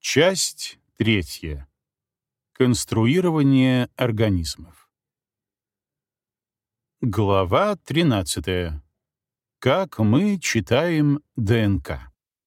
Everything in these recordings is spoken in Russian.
Часть третья. Конструирование организмов. Глава 13. Как мы читаем ДНК.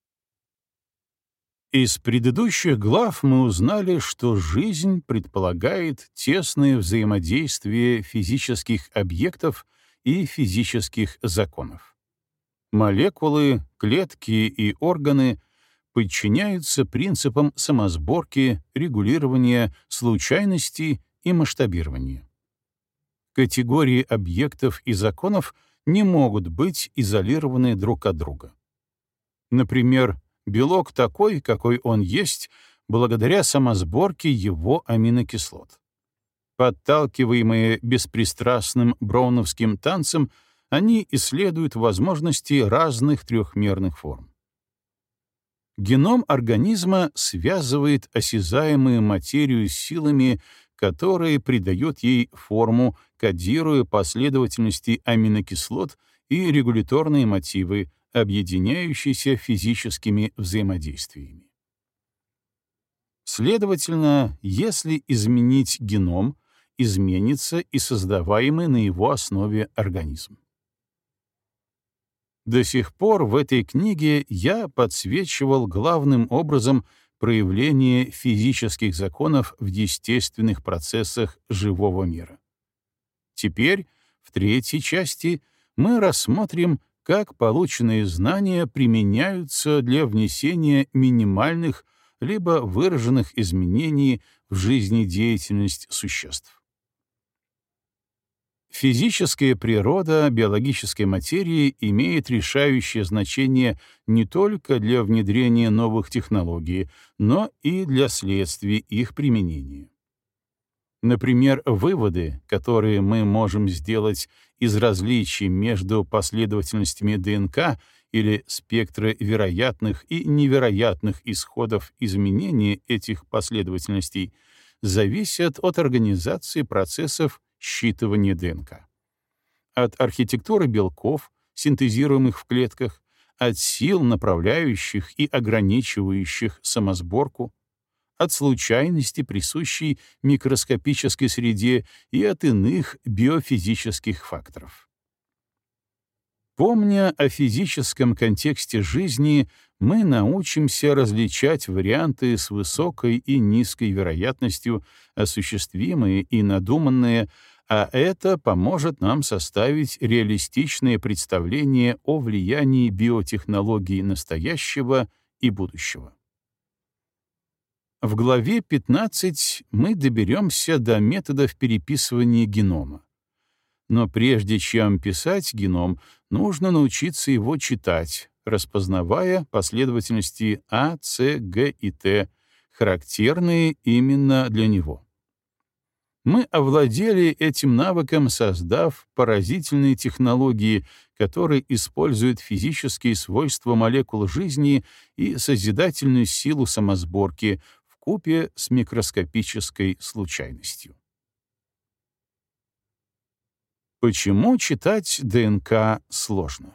Из предыдущих глав мы узнали, что жизнь предполагает тесное взаимодействие физических объектов и физических законов. Молекулы, клетки и органы подчиняются принципам самосборки, регулирования, случайности и масштабирования. Категории объектов и законов не могут быть изолированы друг от друга. Например, белок такой, какой он есть, благодаря самосборке его аминокислот. Подталкиваемые беспристрастным броуновским танцем, они исследуют возможности разных трехмерных форм. Геном организма связывает осязаемую материю с силами, которые придают ей форму, кодируя последовательности аминокислот и регуляторные мотивы, объединяющиеся физическими взаимодействиями. Следовательно, если изменить геном, изменится и создаваемый на его основе организм. До сих пор в этой книге я подсвечивал главным образом проявление физических законов в естественных процессах живого мира. Теперь, в третьей части, мы рассмотрим, как полученные знания применяются для внесения минимальных либо выраженных изменений в жизнедеятельность существ. Физическая природа биологической материи имеет решающее значение не только для внедрения новых технологий, но и для следствий их применения. Например, выводы, которые мы можем сделать из различий между последовательностями ДНК или спектра вероятных и невероятных исходов изменения этих последовательностей, зависят от организации процессов считывания ДНК. От архитектуры белков, синтезируемых в клетках, от сил, направляющих и ограничивающих самосборку, от случайности, присущей микроскопической среде, и от иных биофизических факторов. Помня о физическом контексте жизни, мы научимся различать варианты с высокой и низкой вероятностью, осуществимые и надуманные, а это поможет нам составить реалистичное представление о влиянии биотехнологий настоящего и будущего. В главе 15 мы доберемся до методов переписывания генома. Но прежде чем писать геном, нужно научиться его читать, распознавая последовательности А, С, Г и Т, характерные именно для него. Мы овладели этим навыком, создав поразительные технологии, которые используют физические свойства молекул жизни и созидательную силу самосборки вкупе с микроскопической случайностью. Почему читать ДНК сложно?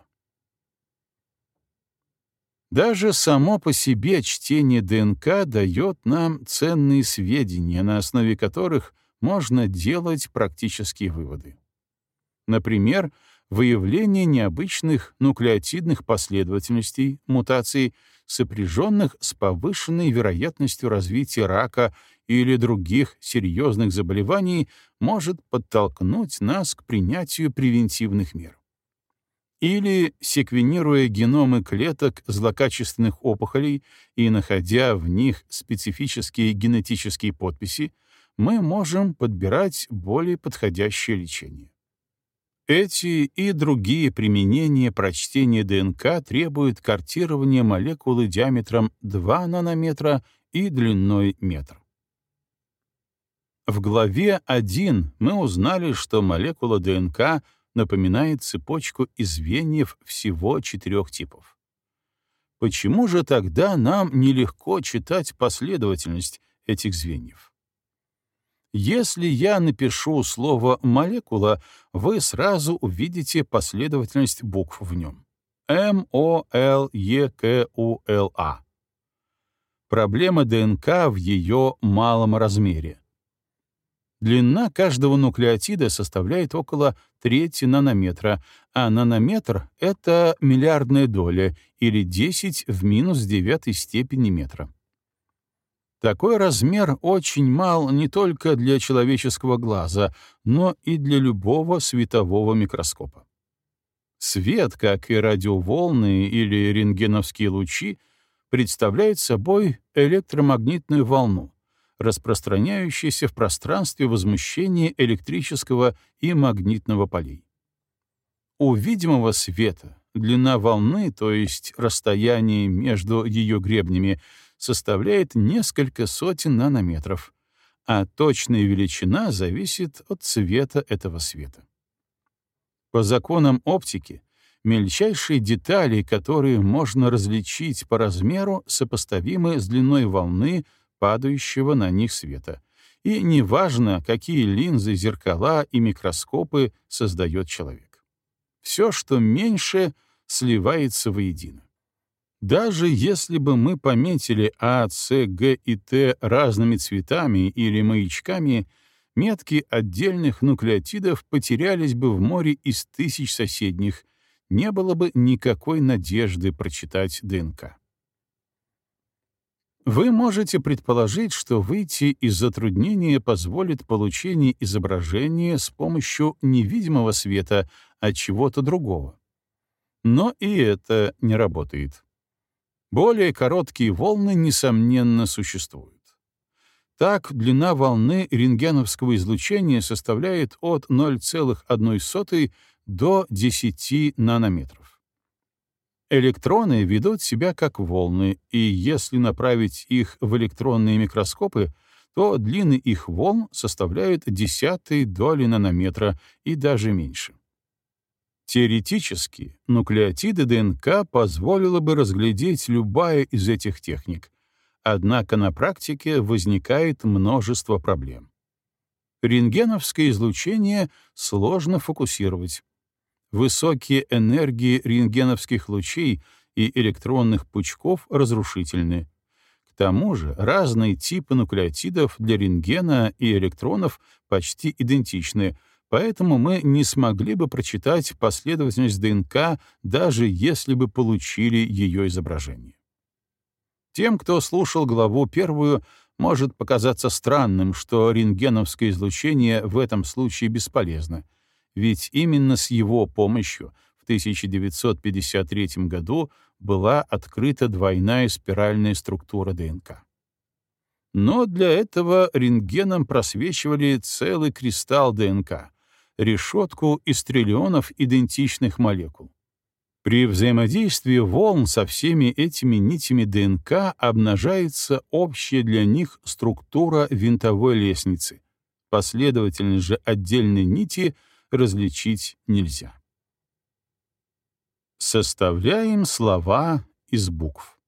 Даже само по себе чтение ДНК дает нам ценные сведения, на основе которых можно делать практические выводы. Например, выявление необычных нуклеотидных последовательностей, мутаций, сопряженных с повышенной вероятностью развития рака или других серьезных заболеваний, может подтолкнуть нас к принятию превентивных мер. Или, секвенируя геномы клеток злокачественных опухолей и находя в них специфические генетические подписи, мы можем подбирать более подходящее лечение. Эти и другие применения прочтения ДНК требуют картирования молекулы диаметром 2 нанометра и длиной метр. В главе 1 мы узнали, что молекула ДНК напоминает цепочку из звеньев всего 4 типов. Почему же тогда нам нелегко читать последовательность этих звеньев? Если я напишу слово «молекула», вы сразу увидите последовательность букв в нем. М-О-Л-Е-К-У-Л-А. Проблема ДНК в ее малом размере. Длина каждого нуклеотида составляет около трети нанометра, а нанометр — это миллиардная доля или 10 в минус девятой степени метра. Такой размер очень мал не только для человеческого глаза, но и для любого светового микроскопа. Свет, как и радиоволны или рентгеновские лучи, представляет собой электромагнитную волну, распространяющуюся в пространстве возмущения электрического и магнитного полей. У видимого света длина волны, то есть расстояние между ее гребнями, составляет несколько сотен нанометров, а точная величина зависит от цвета этого света. По законам оптики, мельчайшие детали, которые можно различить по размеру, сопоставимы с длиной волны, падающего на них света. И неважно, какие линзы, зеркала и микроскопы создает человек. Все, что меньше, сливается воедино. Даже если бы мы пометили А, С, Г и Т разными цветами или маячками, метки отдельных нуклеотидов потерялись бы в море из тысяч соседних, не было бы никакой надежды прочитать ДНК. Вы можете предположить, что выйти из затруднения позволит получение изображения с помощью невидимого света от чего-то другого. Но и это не работает. Более короткие волны, несомненно, существуют. Так, длина волны рентгеновского излучения составляет от 0,1 до 10 нанометров. Электроны ведут себя как волны, и если направить их в электронные микроскопы, то длины их волн составляют десятые доли нанометра и даже меньше. Теоретически, нуклеотиды ДНК позволило бы разглядеть любая из этих техник, однако на практике возникает множество проблем. Рентгеновское излучение сложно фокусировать. Высокие энергии рентгеновских лучей и электронных пучков разрушительны. К тому же разные типы нуклеотидов для рентгена и электронов почти идентичны, поэтому мы не смогли бы прочитать последовательность ДНК, даже если бы получили ее изображение. Тем, кто слушал главу первую, может показаться странным, что рентгеновское излучение в этом случае бесполезно, ведь именно с его помощью в 1953 году была открыта двойная спиральная структура ДНК. Но для этого рентгеном просвечивали целый кристалл ДНК, решетку из триллионов идентичных молекул. При взаимодействии волн со всеми этими нитями ДНК обнажается общая для них структура винтовой лестницы. Последовательность же отдельной нити различить нельзя. Составляем слова из букв.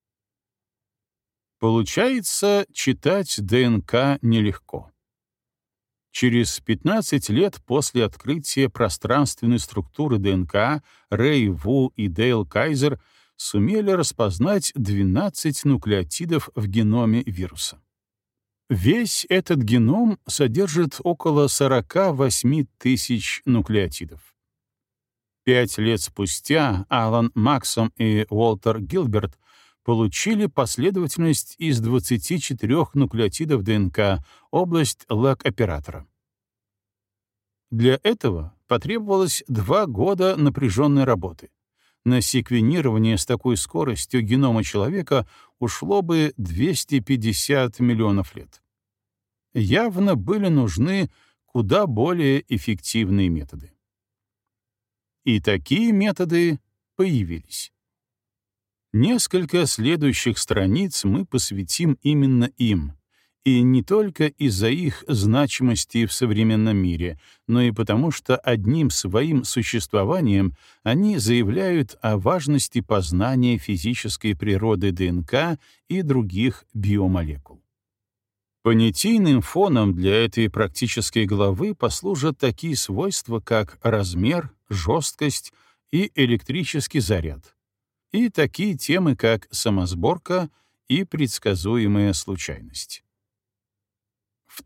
Получается, читать ДНК нелегко. Через 15 лет после открытия пространственной структуры ДНК Рэй Ву и Дейл Кайзер сумели распознать 12 нуклеотидов в геноме вируса. Весь этот геном содержит около 48 тысяч нуклеотидов. 5 лет спустя Алан Максом и Уолтер Гилберт получили последовательность из 24 нуклеотидов ДНК, область ЛАГ-оператора. Для этого потребовалось 2 года напряженной работы. На секвенирование с такой скоростью генома человека ушло бы 250 миллионов лет. Явно были нужны куда более эффективные методы. И такие методы появились. Несколько следующих страниц мы посвятим именно им, и не только из-за их значимости в современном мире, но и потому, что одним своим существованием они заявляют о важности познания физической природы ДНК и других биомолекул. Понятийным фоном для этой практической главы послужат такие свойства, как размер, жесткость и электрический заряд, и такие темы, как самосборка и предсказуемая случайность. В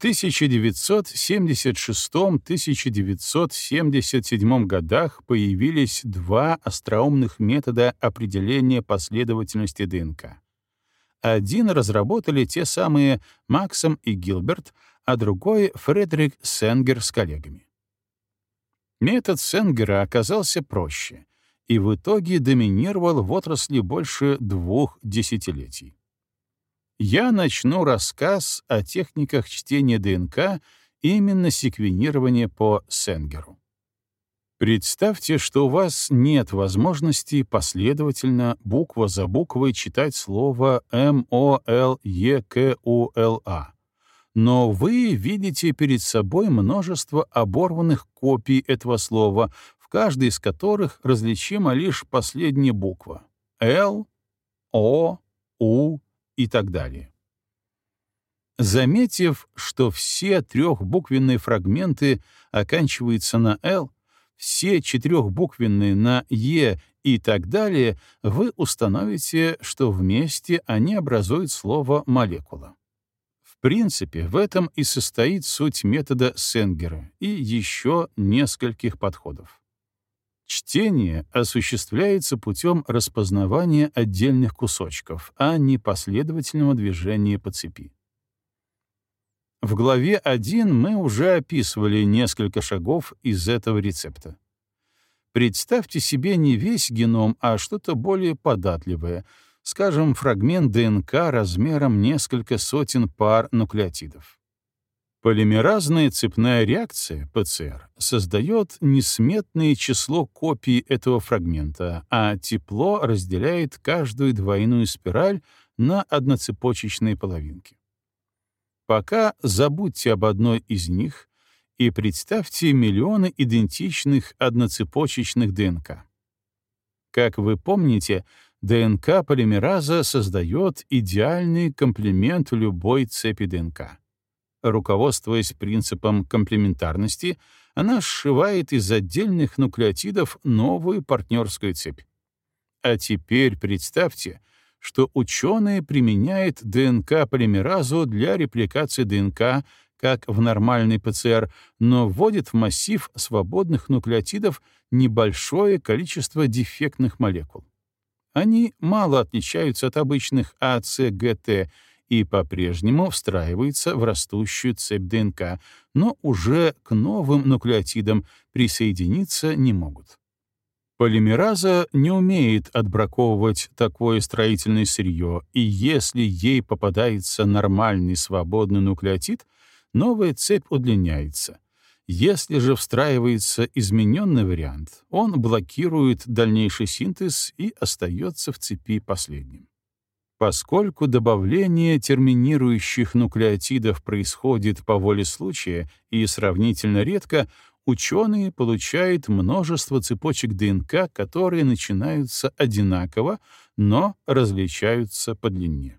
1976-1977 годах появились два остроумных метода определения последовательности ДНК. Один разработали те самые Максом и Гилберт, а другой — Фредерик Сенгер с коллегами. Метод Сенгера оказался проще и в итоге доминировал в отрасли больше 2 десятилетий. Я начну рассказ о техниках чтения ДНК именно секвенирования по Сенгеру. Представьте, что у вас нет возможности последовательно, буква за буквой читать слово «молекула», но вы видите перед собой множество оборванных копий этого слова, в каждой из которых различима лишь последняя буква — «Л», «О», «У» и так далее. Заметив, что все трехбуквенные фрагменты оканчиваются на «Л», все четырехбуквенные на «Е» и так далее, вы установите, что вместе они образуют слово «молекула». В принципе, в этом и состоит суть метода Сенгера и еще нескольких подходов. Чтение осуществляется путем распознавания отдельных кусочков, а не последовательного движения по цепи. В главе 1 мы уже описывали несколько шагов из этого рецепта. Представьте себе не весь геном, а что-то более податливое, скажем, фрагмент ДНК размером несколько сотен пар нуклеотидов. Полимеразная цепная реакция, ПЦР, создает несметное число копий этого фрагмента, а тепло разделяет каждую двойную спираль на одноцепочечные половинки. Пока забудьте об одной из них и представьте миллионы идентичных одноцепочечных ДНК. Как вы помните, ДНК полимераза создает идеальный комплемент любой цепи ДНК. Руководствуясь принципом комплементарности, она сшивает из отдельных нуклеотидов новую партнерскую цепь. А теперь представьте, что ученые применяют ДНК-полимеразу для репликации ДНК, как в нормальной ПЦР, но вводят в массив свободных нуклеотидов небольшое количество дефектных молекул. Они мало отличаются от обычных АЦГТ и по-прежнему встраиваются в растущую цепь ДНК, но уже к новым нуклеотидам присоединиться не могут. Полимераза не умеет отбраковывать такое строительное сырье, и если ей попадается нормальный свободный нуклеотид, новая цепь удлиняется. Если же встраивается измененный вариант, он блокирует дальнейший синтез и остается в цепи последним. Поскольку добавление терминирующих нуклеотидов происходит по воле случая и сравнительно редко, ученые получают множество цепочек ДНК, которые начинаются одинаково, но различаются по длине.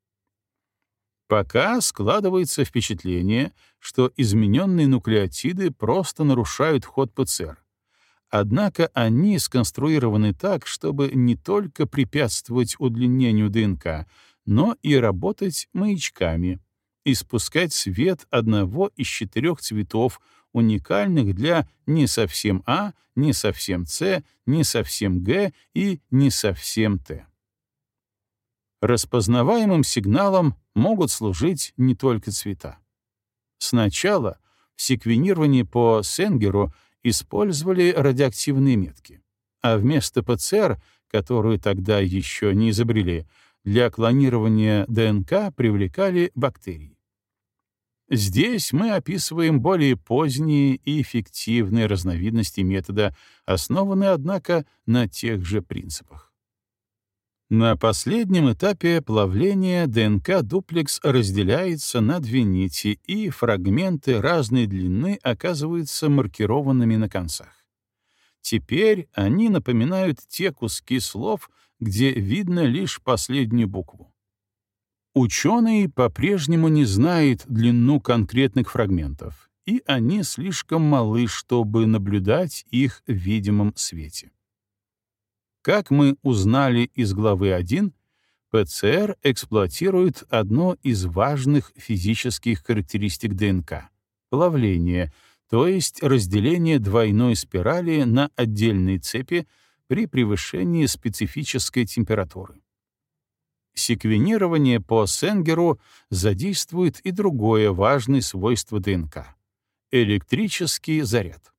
Пока складывается впечатление, что измененные нуклеотиды просто нарушают ход ПЦР. Однако они сконструированы так, чтобы не только препятствовать удлинению ДНК, но и работать маячками, испускать свет одного из 4 цветов, уникальных для не совсем А, не совсем С, не совсем Г и не совсем Т. Распознаваемым сигналом могут служить не только цвета. Сначала в секвенировании по Сенгеру использовали радиоактивные метки, а вместо ПЦР, которую тогда еще не изобрели, для клонирования ДНК привлекали бактерии. Здесь мы описываем более поздние и эффективные разновидности метода, основанные, однако, на тех же принципах. На последнем этапе плавления ДНК-дуплекс разделяется на 2 нити, и фрагменты разной длины оказываются маркированными на концах. Теперь они напоминают те куски слов, где видно лишь последнюю букву. Ученые по-прежнему не знают длину конкретных фрагментов, и они слишком малы, чтобы наблюдать их в видимом свете. Как мы узнали из главы 1, ПЦР эксплуатирует одну из важных физических характеристик ДНК — плавление, то есть разделение двойной спирали на отдельные цепи при превышении специфической температуры. Секвенирование по Сенгеру задействует и другое важное свойство ДНК — электрический заряд.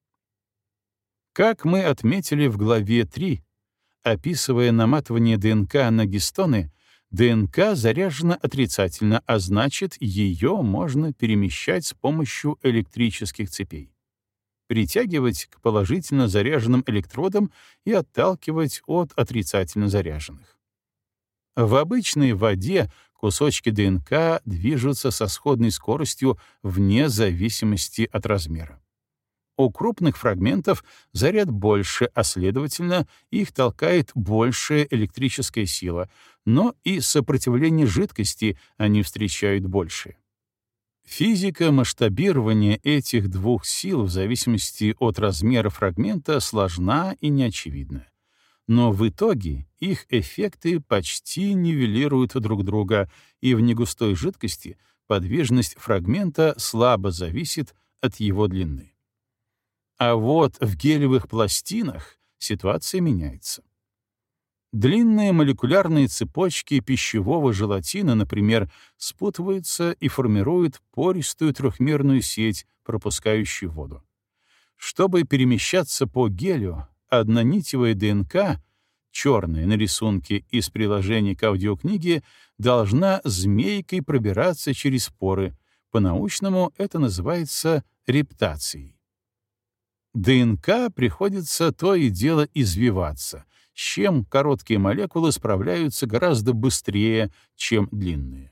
Как мы отметили в главе 3, описывая наматывание ДНК на гистоны, ДНК заряжена отрицательно, а значит, ее можно перемещать с помощью электрических цепей, притягивать к положительно заряженным электродам и отталкивать от отрицательно заряженных. В обычной воде кусочки ДНК движутся со сходной скоростью вне зависимости от размера. У крупных фрагментов заряд больше, а следовательно, их толкает большая электрическая сила, но и сопротивление жидкости они встречают больше. Физика масштабирования этих двух сил в зависимости от размера фрагмента сложна и неочевидна. Но в итоге их эффекты почти нивелируют друг друга, и в негустой жидкости подвижность фрагмента слабо зависит от его длины. А вот в гелевых пластинах ситуация меняется. Длинные молекулярные цепочки пищевого желатина, например, спутываются и формируют пористую трехмерную сеть, пропускающую воду. Чтобы перемещаться по гелю, однонитевая ДНК, черная на рисунке из приложения к аудиокниге, должна змейкой пробираться через поры. По-научному это называется рептацией. ДНК приходится то и дело извиваться, с чем короткие молекулы справляются гораздо быстрее, чем длинные.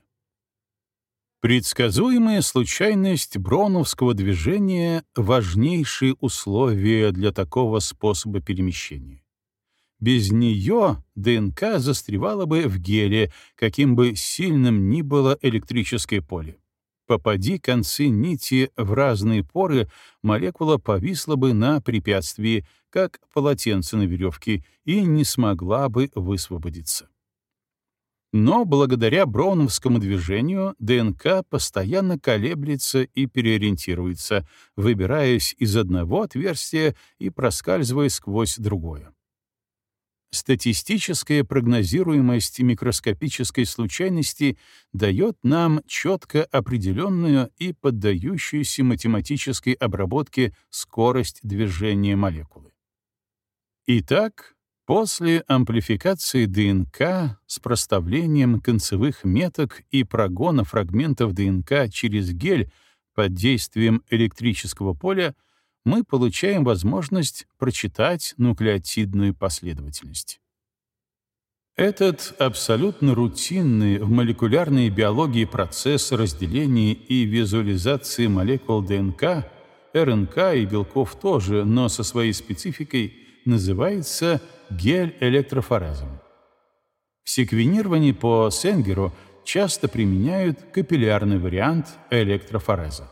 Предсказуемая случайность броуновского движения — важнейшие условия для такого способа перемещения. Без нее ДНК застревала бы в геле, каким бы сильным ни было электрическое поле. Попади концы нити в разные поры, молекула повисла бы на препятствии, как полотенце на веревке, и не смогла бы высвободиться. Но благодаря броуновскому движению ДНК постоянно колеблется и переориентируется, выбираясь из одного отверстия и проскальзывая сквозь другое. Статистическая прогнозируемость микроскопической случайности дает нам четко определенную и поддающуюся математической обработке скорость движения молекулы. Итак, после амплификации ДНК с проставлением концевых меток и прогона фрагментов ДНК через гель под действием электрического поля мы получаем возможность прочитать нуклеотидную последовательность. Этот абсолютно рутинный в молекулярной биологии процесс разделения и визуализации молекул ДНК, РНК и белков тоже, но со своей спецификой, называется гель-электрофорезом. В секвенировании по Сенгеру часто применяют капиллярный вариант электрофореза.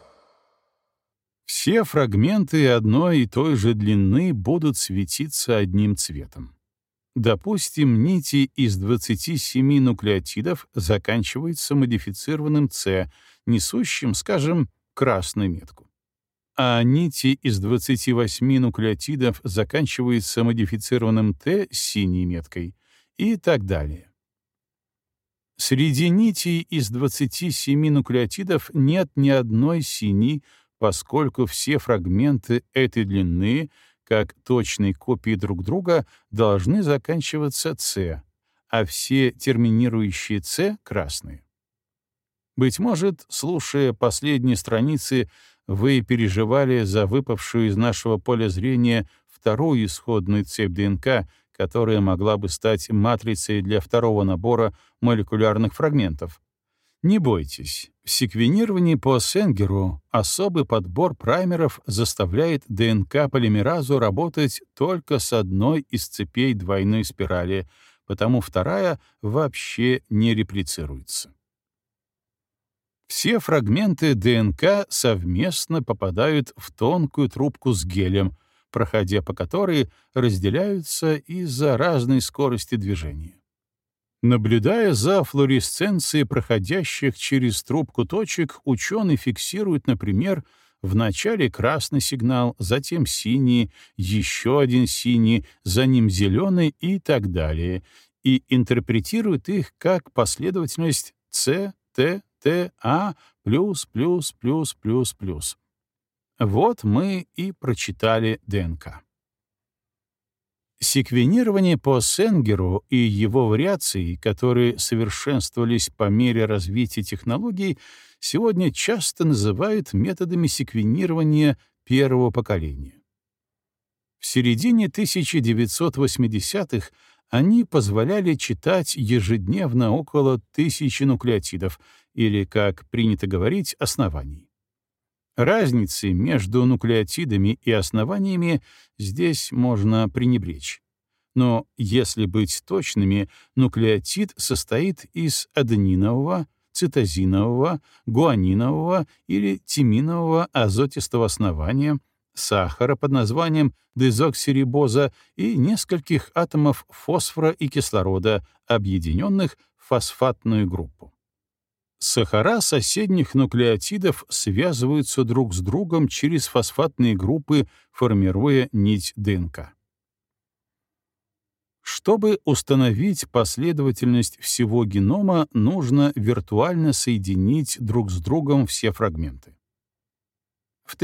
Все фрагменты одной и той же длины будут светиться одним цветом. Допустим, нити из 27 нуклеотидов заканчиваются модифицированным С, несущим, скажем, красную метку. А нити из 28 нуклеотидов заканчиваются модифицированным Т с синей меткой и так далее. Среди нитей из 27 нуклеотидов нет ни одной синей, поскольку все фрагменты этой длины, как точные копии друг друга, должны заканчиваться С, а все терминирующие С — красные. Быть может, слушая последние страницы, вы переживали за выпавшую из нашего поля зрения вторую исходную цепь ДНК, которая могла бы стать матрицей для второго набора молекулярных фрагментов. Не бойтесь, в секвенировании по Сенгеру особый подбор праймеров заставляет ДНК-полимеразу работать только с одной из цепей двойной спирали, потому вторая вообще не реплицируется. Все фрагменты ДНК совместно попадают в тонкую трубку с гелем, проходя по которой разделяются из-за разной скорости движения. Наблюдая за флуоресценцией проходящих через трубку точек, ученый фиксирует, например, в начале красный сигнал, затем синий, еще один синий, за ним зеленый и так далее, и интерпретирует их как последовательность C, T, T, A, плюс, плюс, плюс, плюс, плюс. Вот мы и прочитали ДНК. Секвенирование по Сенгеру и его вариации, которые совершенствовались по мере развития технологий, сегодня часто называют методами секвенирования первого поколения. В середине 1980-х они позволяли читать ежедневно около 1000 нуклеотидов, или, как принято говорить, оснований. Разницы между нуклеотидами и основаниями здесь можно пренебречь. Но если быть точными, нуклеотид состоит из аденинового, цитозинового, гуанинового или тиминового азотистого основания, сахара под названием дезоксирибоза и нескольких атомов фосфора и кислорода, объединенных в фосфатную группу. Сахара соседних нуклеотидов связываются друг с другом через фосфатные группы, формируя нить ДНК. Чтобы установить последовательность всего генома, нужно виртуально соединить друг с другом все фрагменты. В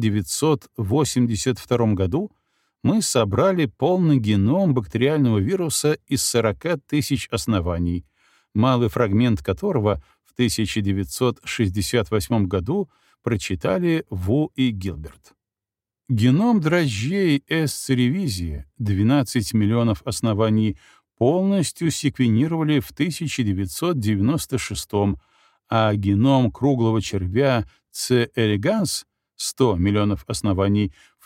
1982 году мы собрали полный геном бактериального вируса из 40 тысяч оснований, малый фрагмент которого в 1968 году прочитали Ву и Гилберт. Геном дрожжей S. cerevisiae, 12 миллионов оснований, полностью секвенировали в 1996, а геном круглого червя C. elegans, 100 миллионов оснований, в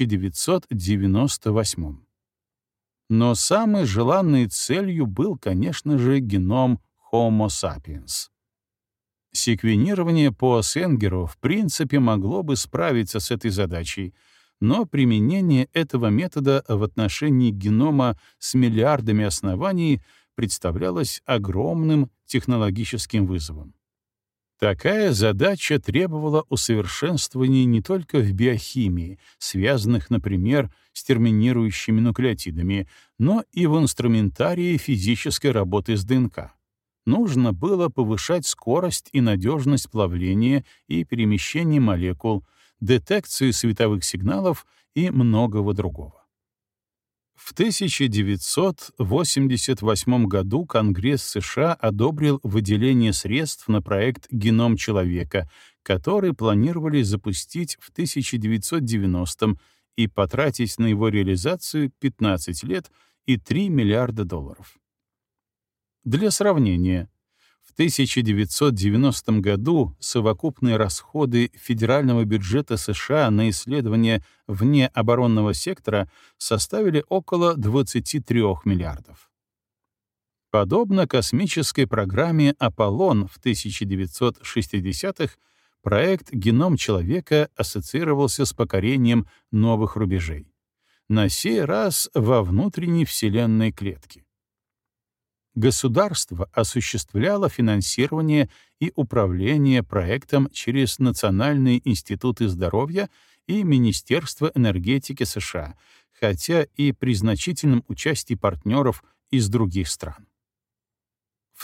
1998. Но самой желанной целью был, конечно же, геном Homo sapiens. Секвенирование по Сенгеру в принципе могло бы справиться с этой задачей, но применение этого метода в отношении генома с миллиардами оснований представлялось огромным технологическим вызовом. Такая задача требовала усовершенствования не только в биохимии, связанных, например, с терминирующими нуклеотидами, но и в инструментарии физической работы с ДНК. Нужно было повышать скорость и надежность плавления и перемещения молекул, детекцию световых сигналов и многого другого. В 1988 году Конгресс США одобрил выделение средств на проект «Геном человека», который планировали запустить в 1990-м и потратить на его реализацию 15 лет и $3 миллиарда. Для сравнения, в 1990 году совокупные расходы федерального бюджета США на исследования вне оборонного сектора составили около 23 миллиардов. Подобно космической программе «Аполлон» в 1960-х, проект «Геном человека» ассоциировался с покорением новых рубежей. На сей раз во внутренней вселенной клетки. Государство осуществляло финансирование и управление проектом через Национальные институты здоровья и Министерство энергетики США, хотя и при значительном участии партнеров из других стран. В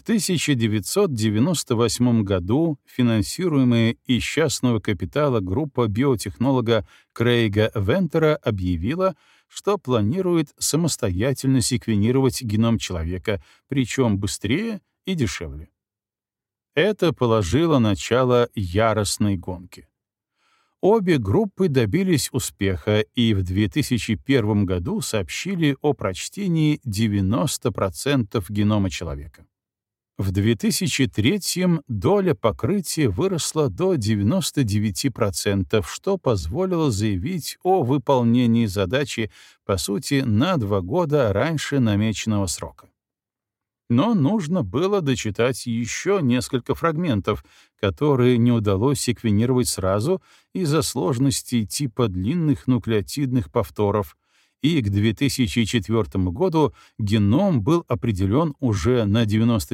1998 году финансируемая из частного капитала группа биотехнолога Крейга Вентера объявила, что планирует самостоятельно секвенировать геном человека, причем быстрее и дешевле. Это положило начало яростной гонке. Обе группы добились успеха и в 2001 году сообщили о прочтении 90% генома человека. В 2003 доля покрытия выросла до 99%, что позволило заявить о выполнении задачи, по сути, на 2 года раньше намеченного срока. Но нужно было дочитать еще несколько фрагментов, которые не удалось секвенировать сразу из-за сложности типа длинных нуклеотидных повторов, и к 2004 году геном был определен уже на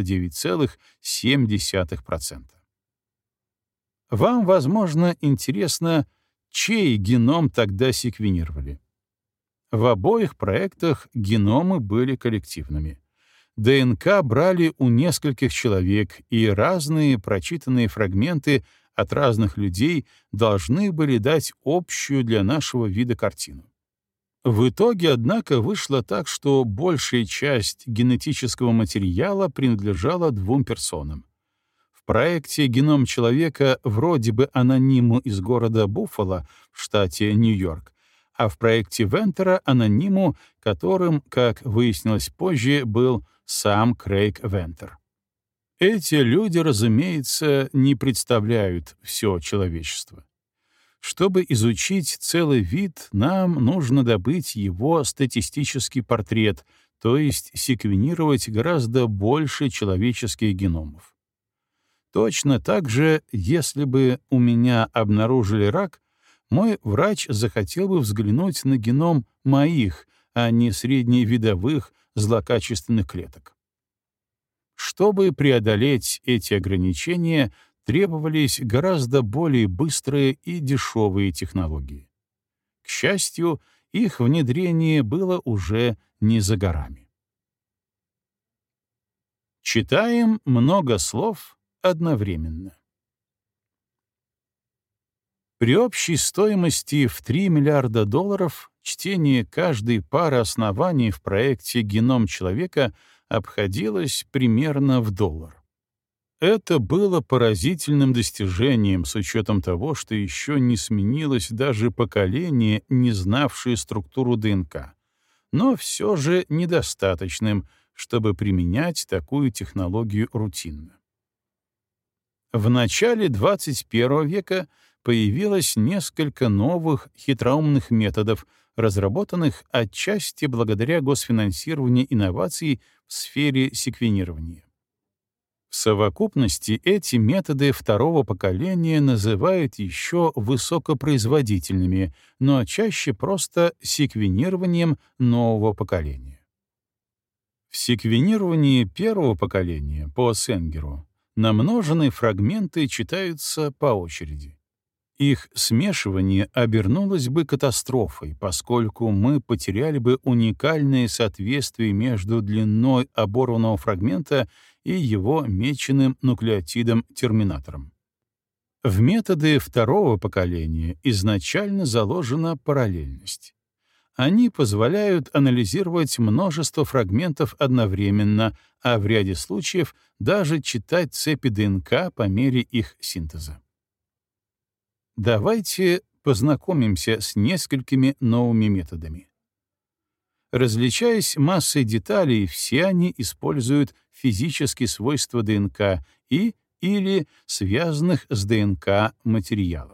99,7%. Вам, возможно, интересно, чей геном тогда секвенировали. В обоих проектах геномы были коллективными. ДНК брали у нескольких человек, и разные прочитанные фрагменты от разных людей должны были дать общую для нашего вида картину. В итоге, однако, вышло так, что большая часть генетического материала принадлежала двум персонам. В проекте «Геном человека» вроде бы анониму из города Буффало в штате Нью-Йорк, а в проекте Вентера анониму, которым, как выяснилось позже, был сам Крейг Вентер. Эти люди, разумеется, не представляют все человечество. Чтобы изучить целый вид, нам нужно добыть его статистический портрет, то есть секвенировать гораздо больше человеческих геномов. Точно так же, если бы у меня обнаружили рак, мой врач захотел бы взглянуть на геном моих, а не средневидовых злокачественных клеток. Чтобы преодолеть эти ограничения, требовались гораздо более быстрые и дешевые технологии. К счастью, их внедрение было уже не за горами. Читаем много слов одновременно. При общей стоимости в $3 миллиарда чтение каждой пары оснований в проекте «Геном человека» обходилось примерно в $1. Это было поразительным достижением с учетом того, что еще не сменилось даже поколение, не знавшее структуру ДНК, но все же недостаточным, чтобы применять такую технологию рутинно. В начале 21 века появилось несколько новых хитроумных методов, разработанных отчасти благодаря госфинансированию инноваций в сфере секвенирования. В совокупности эти методы второго поколения называют еще высокопроизводительными, но чаще просто секвенированием нового поколения. В секвенировании первого поколения по Сенгеру намноженные фрагменты читаются по очереди. Их смешивание обернулось бы катастрофой, поскольку мы потеряли бы уникальное соответствие между длиной оборванного фрагмента и его меченым нуклеотидом-терминатором. В методы второго поколения изначально заложена параллельность. Они позволяют анализировать множество фрагментов одновременно, а в ряде случаев даже читать цепи ДНК по мере их синтеза. Давайте познакомимся с несколькими новыми методами. Различаясь массой деталей, все они используют физические свойства ДНК или связанных с ДНК материалов.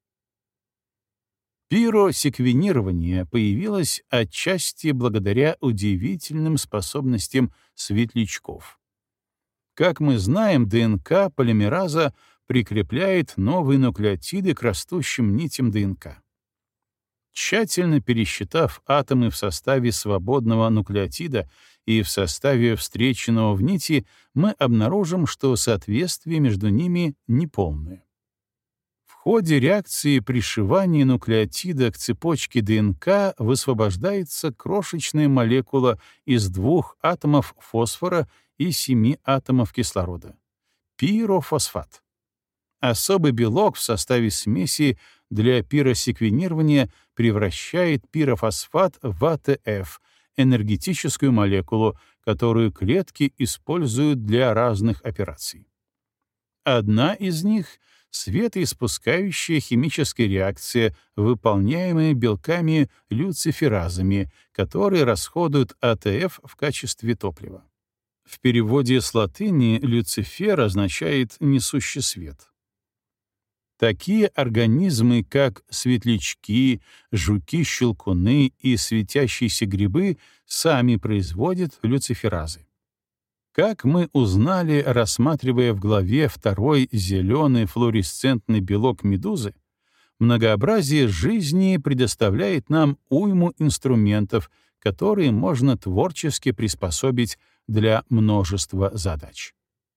Пиросеквенирование появилось отчасти благодаря удивительным способностям светлячков. Как мы знаем, ДНК полимераза прикрепляет новые нуклеотиды к растущим нитям ДНК. Тщательно пересчитав атомы в составе свободного нуклеотида и в составе встреченного в нити, мы обнаружим, что соответствие между ними неполное. В ходе реакции пришивания нуклеотида к цепочке ДНК высвобождается крошечная молекула из 2 атомов фосфора и 7 атомов кислорода — пирофосфат. Особый белок в составе смеси для пиросеквенирования превращает пирофосфат в АТФ — энергетическую молекулу, которую клетки используют для разных операций. Одна из них — светоиспускающая химическая реакция, выполняемая белками люциферазами, которые расходуют АТФ в качестве топлива. В переводе с латыни «люцифер» означает «несущий свет». Такие организмы, как светлячки, жуки-щелкуны и светящиеся грибы, сами производят люциферазы. Как мы узнали, рассматривая в главе 2 зеленый флуоресцентный белок медузы, Многообразие жизни предоставляет нам уйму инструментов, которые можно творчески приспособить для множества задач.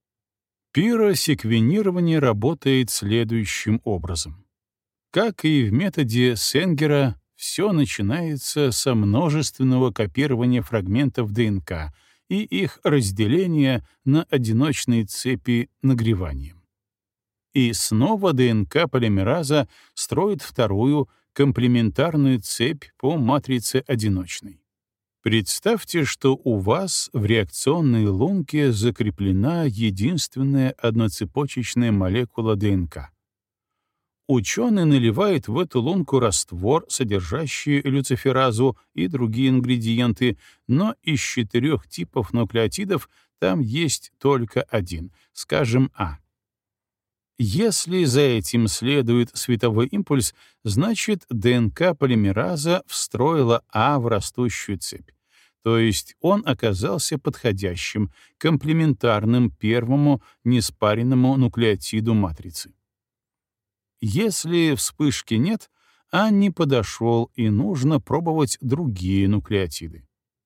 Пиросеквенирование работает следующим образом. Как и в методе Сенгера, все начинается со множественного копирования фрагментов ДНК и их разделения на одиночные цепи нагреванием. И снова ДНК полимераза строит вторую комплементарную цепь по матрице одиночной. Представьте, что у вас в реакционной лунке закреплена единственная одноцепочечная молекула ДНК. Ученый наливает в эту лунку раствор, содержащий люциферазу и другие ингредиенты, но из 4 типов нуклеотидов там есть только один, скажем, А. Если за этим следует световой импульс, значит ДНК полимераза встроила А в растущую цепь. То есть он оказался подходящим, комплементарным первому неспаренному нуклеотиду матрицы. Если вспышки нет, А не подошел и нужно пробовать другие нуклеотиды.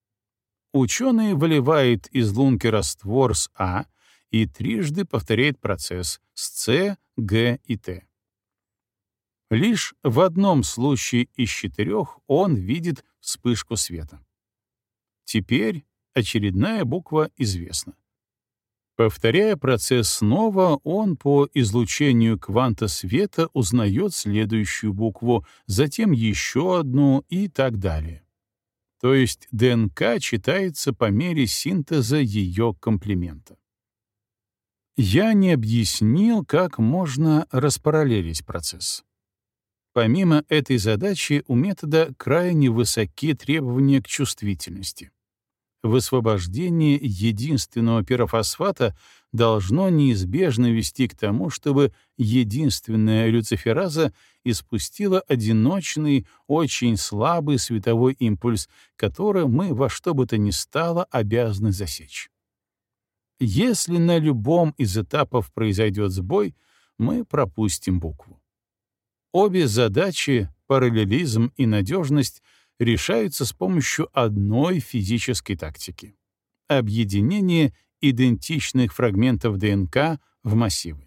Ученый выливает из лунки раствор с А и трижды повторяет процесс с С, Г и Т. Лишь в одном случае из 4 он видит вспышку света. Теперь очередная буква известна. Повторяя процесс снова, он по излучению кванта света узнает следующую букву, затем еще одну и так далее. То есть ДНК читается по мере синтеза ее комплемента. Я не объяснил, как можно распараллелить процесс. Помимо этой задачи, у метода крайне высоки требования к чувствительности. Высвобождение единственного пирофосфата должно неизбежно вести к тому, чтобы единственная люцифераза испустила одиночный, очень слабый световой импульс, который мы во что бы то ни стало обязаны засечь. Если на любом из этапов произойдет сбой, мы пропустим букву. Обе задачи, параллелизм и надежность, решаются с помощью одной физической тактики — объединения идентичных фрагментов ДНК в массивы.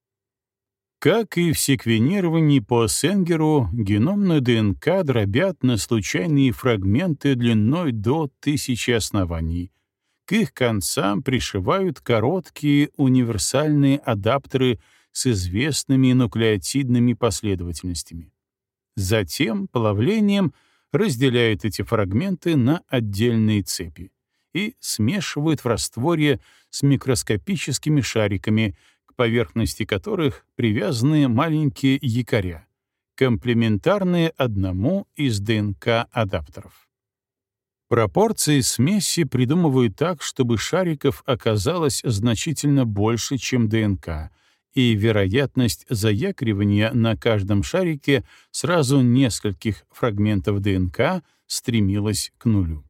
Как и в секвенировании по Сенгеру, геномную ДНК дробят на случайные фрагменты длиной до 1000 оснований. К их концам пришивают короткие универсальные адаптеры с известными нуклеотидными последовательностями. Затем плавлением разделяют эти фрагменты на отдельные цепи и смешивают в растворе с микроскопическими шариками, к поверхности которых привязаны маленькие якоря, комплементарные одному из ДНК-адаптеров. Пропорции смеси придумывают так, чтобы шариков оказалось значительно больше, чем ДНК, и вероятность заякривания на каждом шарике сразу нескольких фрагментов ДНК стремилась к нулю.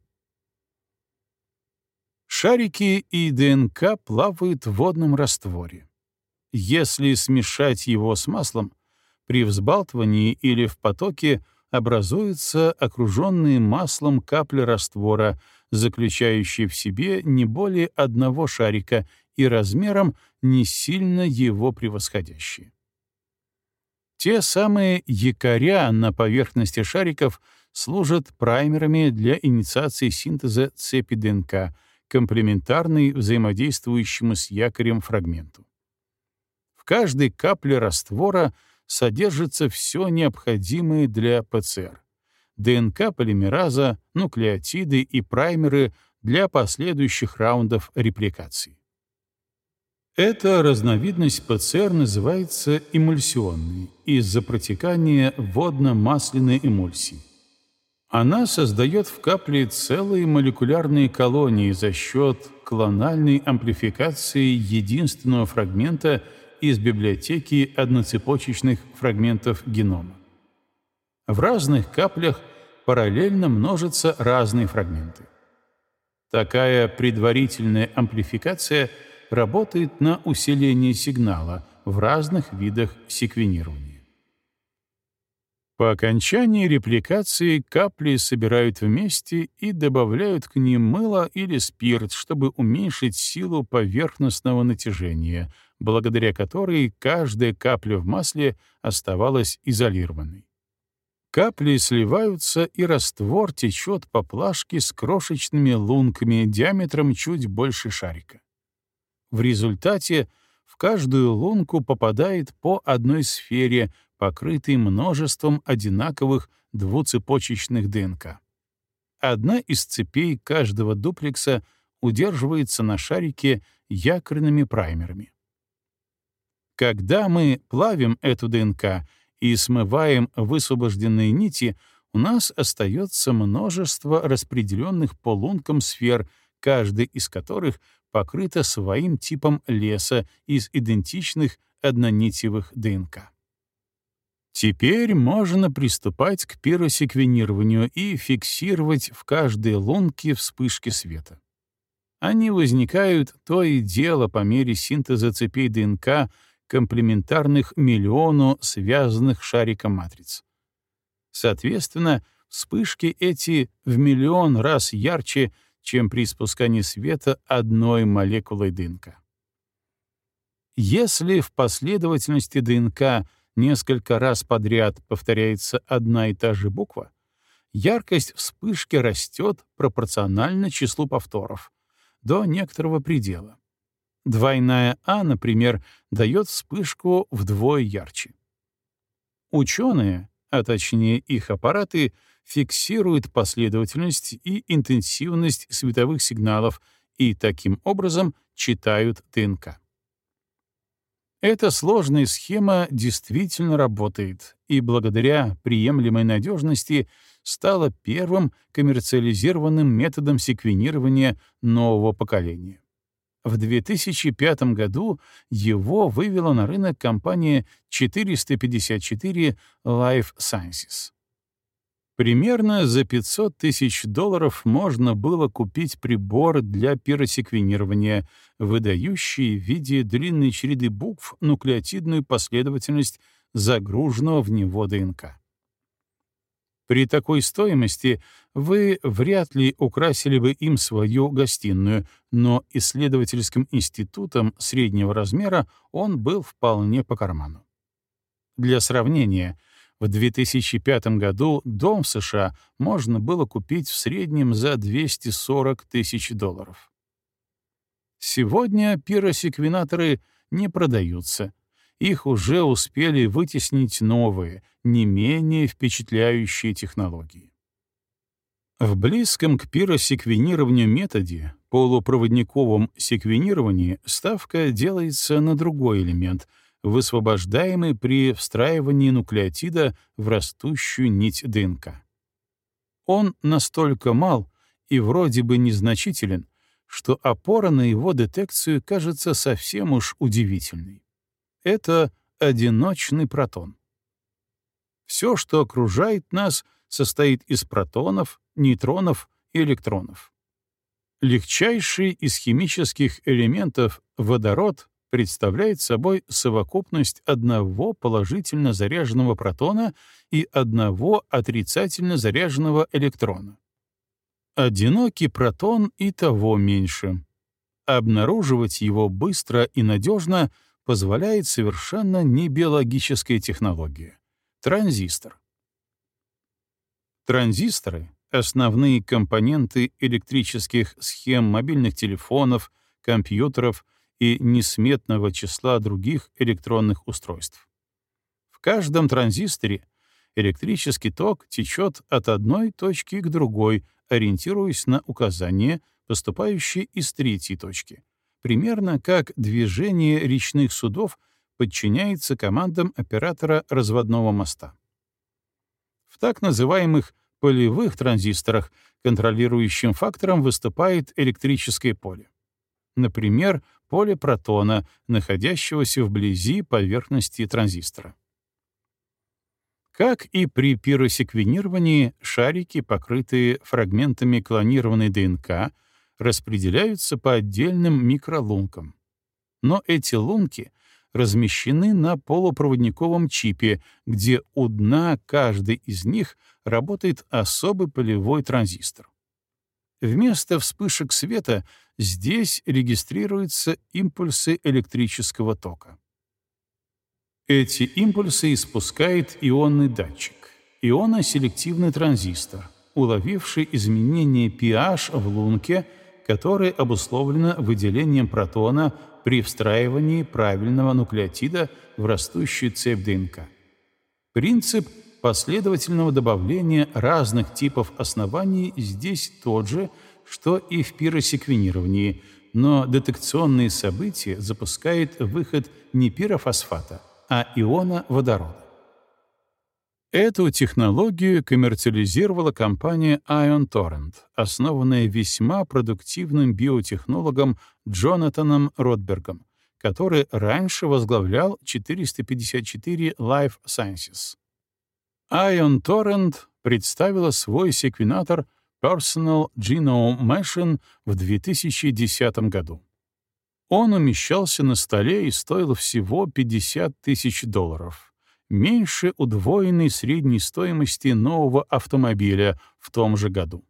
Шарики и ДНК плавают в водном растворе. Если смешать его с маслом, при взбалтывании или в потоке образуются окруженные маслом капли раствора, заключающие в себе не более одного шарика и размером не сильно его превосходящие. Те самые якоря на поверхности шариков служат праймерами для инициации синтеза цепи ДНК, комплементарной взаимодействующему с якорем фрагменту. В каждой капле раствора содержится все необходимое для ПЦР — ДНК-полимераза, нуклеотиды и праймеры для последующих раундов репликации. Эта разновидность ПЦР называется эмульсионной из-за протекания водно-масляной эмульсии. Она создает в капле целые молекулярные колонии за счет клональной амплификации единственного фрагмента из библиотеки одноцепочечных фрагментов генома. В разных каплях параллельно множатся разные фрагменты. Такая предварительная амплификация работает на усиление сигнала в разных видах секвенирования. По окончании репликации капли собирают вместе и добавляют к ним мыло или спирт, чтобы уменьшить силу поверхностного натяжения, благодаря которой каждая капля в масле оставалась изолированной. Капли сливаются, и раствор течет по плашке с крошечными лунками диаметром чуть больше шарика. В результате в каждую лунку попадает по одной сфере, покрытой множеством одинаковых двуцепочечных ДНК. Одна из цепей каждого дуплекса удерживается на шарике якорными праймерами. Когда мы плавим эту ДНК и смываем высвобожденные нити, у нас остается множество распределенных по лункам сфер, каждая из которых покрыта своим типом леса из идентичных однонитевых ДНК. Теперь можно приступать к пиросеквенированию и фиксировать в каждой лунке вспышки света. Они возникают то и дело по мере синтеза цепей ДНК, комплементарных миллиону связанных шариком матриц. Соответственно, вспышки эти в миллион раз ярче, чем при испускании света одной молекулой ДНК. Если в последовательности ДНК несколько раз подряд повторяется одна и та же буква, яркость вспышки растет пропорционально числу повторов, до некоторого предела. Двойная А, например, дает вспышку вдвое ярче. Ученые, а точнее их аппараты, фиксируют последовательность и интенсивность световых сигналов и таким образом читают ДНК. Эта сложная схема действительно работает и благодаря приемлемой надежности стала первым коммерциализированным методом секвенирования нового поколения. В 2005 году его вывела на рынок компания 454 Life Sciences. Примерно за $500 тысяч можно было купить прибор для пиросеквенирования, выдающий в виде длинной череды букв нуклеотидную последовательность загруженного в него ДНК. При такой стоимости вы вряд ли украсили бы им свою гостиную, но исследовательским институтам среднего размера он был вполне по карману. Для сравнения, в 2005 году дом в США можно было купить в среднем за $240 тысяч. Сегодня пиросеквенаторы не продаются. Их уже успели вытеснить новые, не менее впечатляющие технологии. В близком к пиросеквенированию методе, полупроводниковом секвенировании, ставка делается на другой элемент, высвобождаемый при встраивании нуклеотида в растущую нить ДНК. Он настолько мал и вроде бы незначителен, что опора на его детекцию кажется совсем уж удивительной. Это одиночный протон. Все, что окружает нас, состоит из протонов, нейтронов и электронов. Легчайший из химических элементов водород представляет собой совокупность одного положительно заряженного протона и одного отрицательно заряженного электрона. Одинокий протон и того меньше. Обнаруживать его быстро и надежно позволяет совершенно небиологическая технология — транзистор. Транзисторы — основные компоненты электрических схем мобильных телефонов, компьютеров и несметного числа других электронных устройств. В каждом транзисторе электрический ток течет от одной точки к другой, ориентируясь на указания, поступающие из третьей точки, примерно как движение речных судов подчиняется командам оператора разводного моста. В так называемых полевых транзисторах контролирующим фактором выступает электрическое поле. Например, поле протона, находящегося вблизи поверхности транзистора. Как и при пиросеквенировании, шарики, покрытые фрагментами клонированной ДНК, распределяются по отдельным микролункам. Но эти лунки размещены на полупроводниковом чипе, где у дна каждой из них работает особый полевой транзистор. Вместо вспышек света здесь регистрируются импульсы электрического тока. Эти импульсы испускает ионный датчик, ионоселективный транзистор, уловивший изменение pH в лунке, которое обусловлено выделением протона при встраивании правильного нуклеотида в растущую цепь ДНК. Принцип последовательного добавления разных типов оснований здесь тот же, что и в пиросеквенировании, но детекционные события запускает выход не пирофосфата, а иона водорода. Эту технологию коммерциализировала компания Ion Torrent, основанная весьма продуктивным биотехнологом Джонатаном Ротбергом, который раньше возглавлял 454 Life Sciences. Ion Torrent представила свой секвенатор Personal Genome Machine в 2010 году. Он умещался на столе и стоил всего $50 тысяч, меньше удвоенной средней стоимости нового автомобиля в том же году.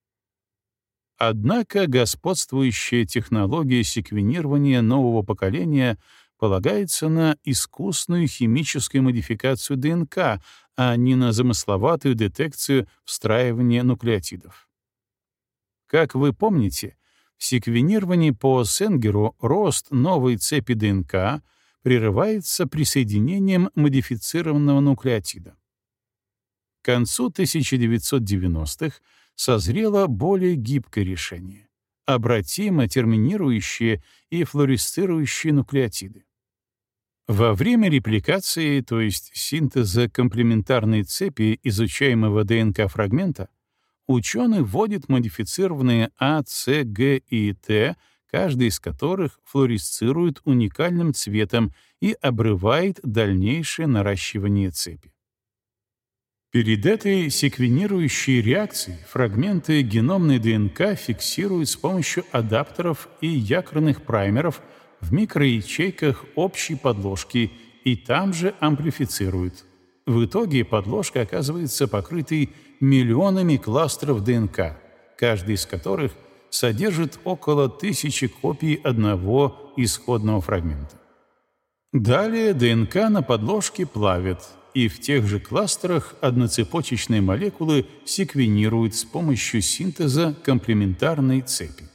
Однако господствующая технология секвенирования нового поколения полагается на искусную химическую модификацию ДНК, а не на замысловатую детекцию встраивания нуклеотидов. Как вы помните, в секвенировании по Сенгеру рост новой цепи ДНК прерывается присоединением модифицированного нуклеотида. К концу 1990-х созрело более гибкое решение — обратимо терминирующие и флуоресцирующие нуклеотиды. Во время репликации, то есть синтеза комплементарной цепи изучаемого ДНК-фрагмента, ученый вводит модифицированные А, С, Г и Т, каждый из которых флуоресцирует уникальным цветом и обрывает дальнейшее наращивание цепи. Перед этой секвенирующей реакцией фрагменты геномной ДНК фиксируют с помощью адаптеров и якорных праймеров в микроячейках общей подложки и там же амплифицируют. В итоге подложка оказывается покрытой миллионами кластеров ДНК, каждый из которых содержит около 1000 копий одного исходного фрагмента. Далее ДНК на подложке плавят, и в тех же кластерах одноцепочечные молекулы секвенируют с помощью синтеза комплементарной цепи.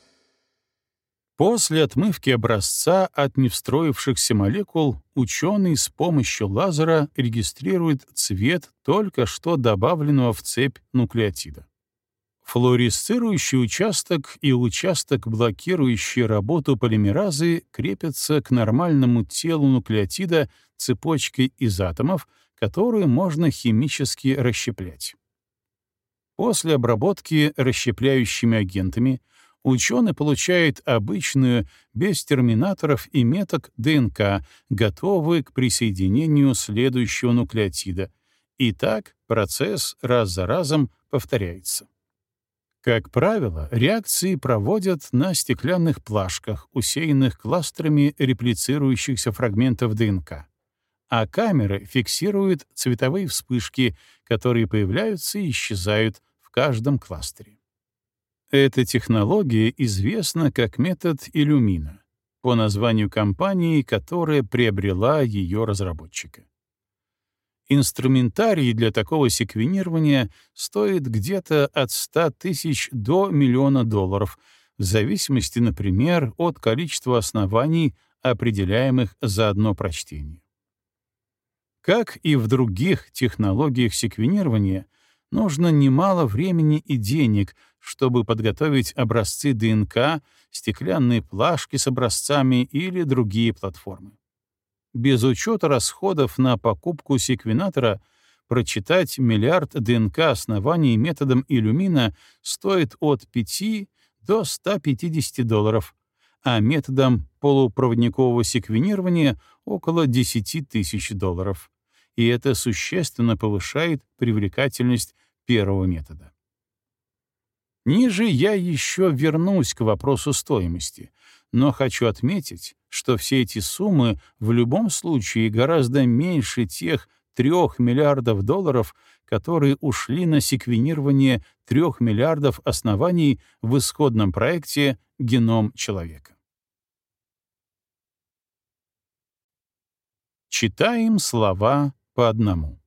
После отмывки образца от невстроившихся молекул ученый с помощью лазера регистрирует цвет только что добавленного в цепь нуклеотида. Флуоресцирующий участок и участок, блокирующий работу полимеразы, крепятся к нормальному телу нуклеотида цепочкой из атомов, которую можно химически расщеплять. После обработки расщепляющими агентами ученый получает обычную, без терминаторов и меток ДНК, готовую к присоединению следующего нуклеотида. И так процесс раз за разом повторяется. Как правило, реакции проводят на стеклянных плашках, усеянных кластерами реплицирующихся фрагментов ДНК, а камеры фиксируют цветовые вспышки, которые появляются и исчезают в каждом кластере. Эта технология известна как метод Illumina, по названию компании, которая приобрела ее разработчика. Инструментарий для такого секвенирования стоит где-то от 100 тысяч до $1 миллиона, в зависимости, например, от количества оснований, определяемых за одно прочтение. Как и в других технологиях секвенирования, нужно немало времени и денег, чтобы подготовить образцы ДНК, стеклянные плашки с образцами или другие платформы. Без учета расходов на покупку секвенатора прочитать миллиард ДНК оснований методом Illumina стоит от $5 до $150, а методом полупроводникового секвенирования — около $10 тысяч. И это существенно повышает привлекательность первого метода. Ниже я еще вернусь к вопросу стоимости, но хочу отметить, что все эти суммы в любом случае гораздо меньше тех 3 миллиардов долларов, которые ушли на секвенирование 3 миллиардов оснований в исходном проекте «Геном человека». Читаем слова по одному.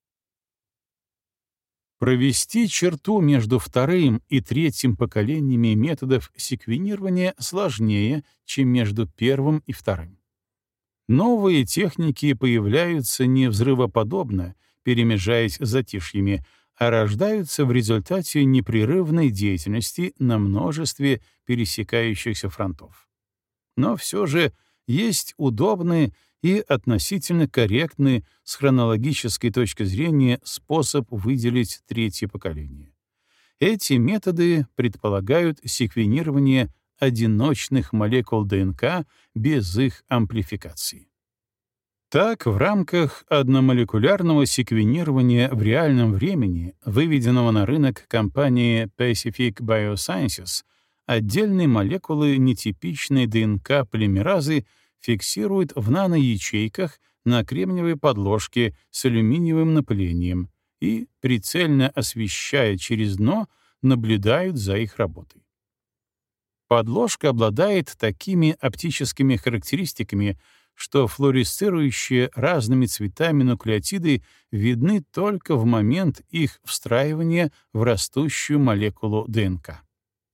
Провести черту между вторым и третьим поколениями методов секвенирования сложнее, чем между первым и вторым. Новые техники появляются не взрывоподобно, перемежаясь затишьями, а рождаются в результате непрерывной деятельности на множестве пересекающихся фронтов. Но все же есть удобный и относительно корректный с хронологической точки зрения способ выделить третье поколение. Эти методы предполагают секвенирование одиночных молекул ДНК без их амплификации. Так, в рамках одномолекулярного секвенирования в реальном времени, выведенного на рынок компанией Pacific Biosciences, отдельные молекулы нетипичной ДНК-полимеразы фиксируют в наноячейках на кремниевой подложке с алюминиевым напылением и, прицельно освещая через дно, наблюдают за их работой. Подложка обладает такими оптическими характеристиками, что флуоресцирующие разными цветами нуклеотиды видны только в момент их встраивания в растущую молекулу ДНК.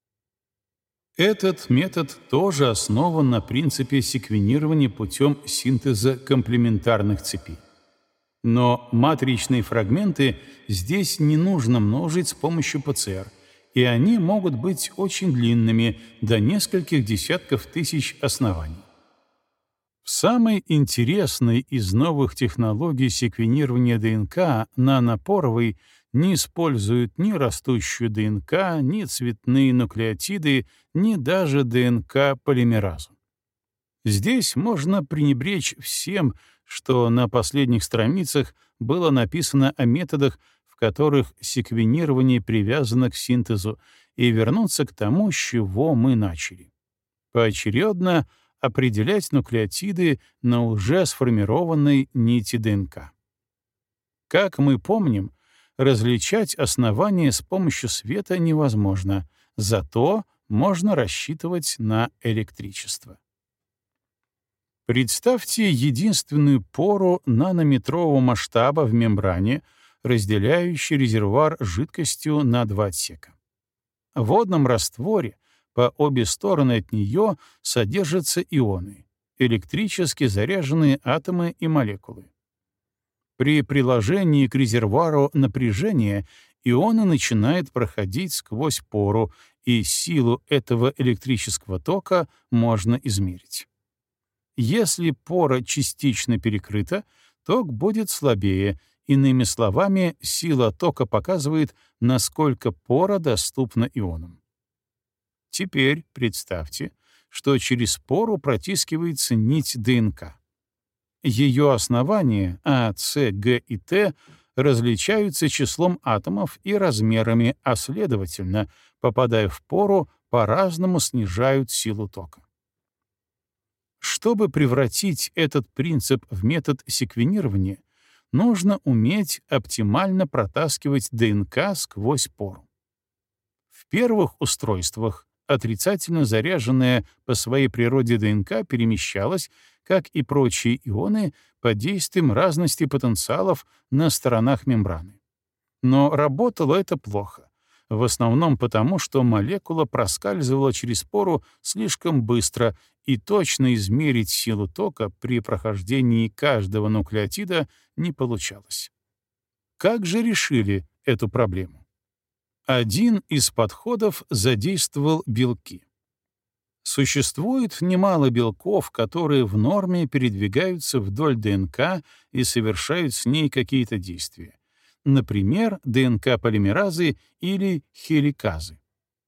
Этот метод тоже основан на принципе секвенирования путем синтеза комплементарных цепей. Но матричные фрагменты здесь не нужно множить с помощью ПЦР, и они могут быть очень длинными, до нескольких десятков тысяч оснований. В самой интересной из новых технологий секвенирования ДНК, нанопоровой, не используют ни растущую ДНК, ни цветные нуклеотиды, ни даже ДНК-полимеразу. Здесь можно пренебречь всем, что на последних страницах было написано о методах, в которых секвенирование привязано к синтезу, и вернуться к тому, с чего мы начали. Поочередно определять нуклеотиды на уже сформированной нити ДНК. Как мы помним, различать основания с помощью света невозможно, зато можно рассчитывать на электричество. Представьте единственную пору нанометрового масштаба в мембране, разделяющий резервуар с жидкостью на два отсека. В водном растворе по обе стороны от нее содержатся ионы, электрически заряженные атомы и молекулы. При приложении к резервуару напряжения ионы начинают проходить сквозь пору, и силу этого электрического тока можно измерить. Если пора частично перекрыта, ток будет слабее, иными словами, сила тока показывает, насколько пора доступна ионам. Теперь представьте, что через пору протискивается нить ДНК. Ее основания А, С, Г и Т различаются числом атомов и размерами, а следовательно, попадая в пору, по-разному снижают силу тока. Чтобы превратить этот принцип в метод секвенирования, нужно уметь оптимально протаскивать ДНК сквозь пору. В первых устройствах отрицательно заряженная по своей природе ДНК перемещалась, как и прочие ионы, под действием разности потенциалов на сторонах мембраны. Но работало это плохо, в основном потому, что молекула проскальзывала через пору слишком быстро, и точно измерить силу тока при прохождении каждого нуклеотида не получалось. Как же решили эту проблему? Один из подходов задействовал белки. Существует немало белков, которые в норме передвигаются вдоль ДНК и совершают с ней какие-то действия. Например, ДНК-полимеразы или хеликазы.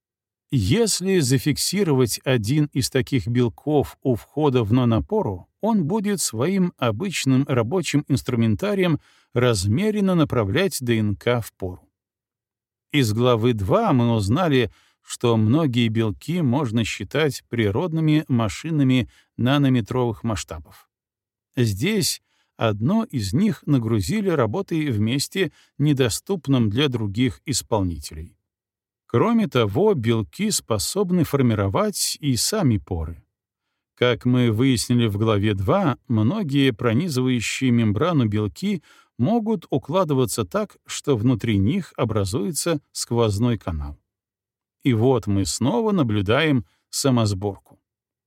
Если зафиксировать один из таких белков у входа в нанопору, он будет своим обычным рабочим инструментарием размеренно направлять ДНК в пору. Из главы 2 мы узнали, что многие белки можно считать природными машинами нанометровых масштабов. Здесь одно из них нагрузили работой в месте, недоступном для других исполнителей. Кроме того, белки способны формировать и сами поры. Как мы выяснили в главе 2, многие пронизывающие мембрану белки могут укладываться так, что внутри них образуется сквозной канал. И вот мы снова наблюдаем самосборку.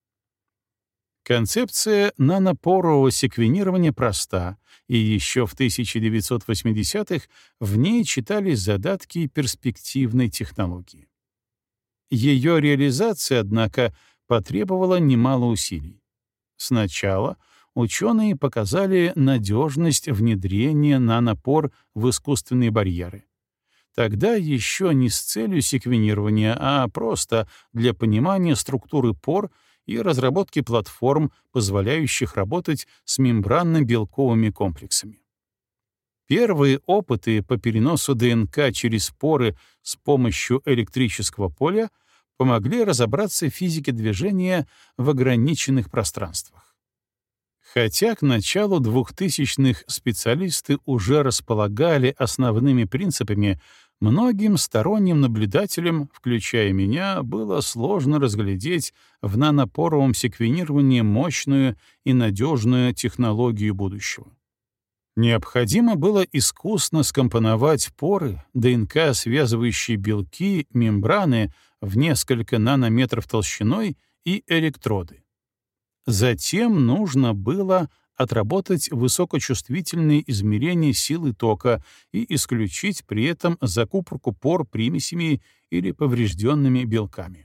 Концепция нанопорового секвенирования проста, и еще в 1980-х в ней читались задатки перспективной технологии. Ее реализация, однако, потребовала немало усилий. Сначала ученые показали надежность внедрения нанопор в искусственные барьеры. Тогда еще не с целью секвенирования, а просто для понимания структуры пор и разработки платформ, позволяющих работать с мембранно-белковыми комплексами. Первые опыты по переносу ДНК через поры с помощью электрического поля помогли разобраться в физике движения в ограниченных пространствах. Хотя к началу 2000-х специалисты уже располагали основными принципами, многим сторонним наблюдателям, включая меня, было сложно разглядеть в нанопоровом секвенировании мощную и надежную технологию будущего. Необходимо было искусно скомпоновать поры, ДНК, связывающие белки, мембраны в несколько нанометров толщиной и электроды. Затем нужно было отработать высокочувствительные измерения силы тока и исключить при этом закупорку пор примесями или поврежденными белками.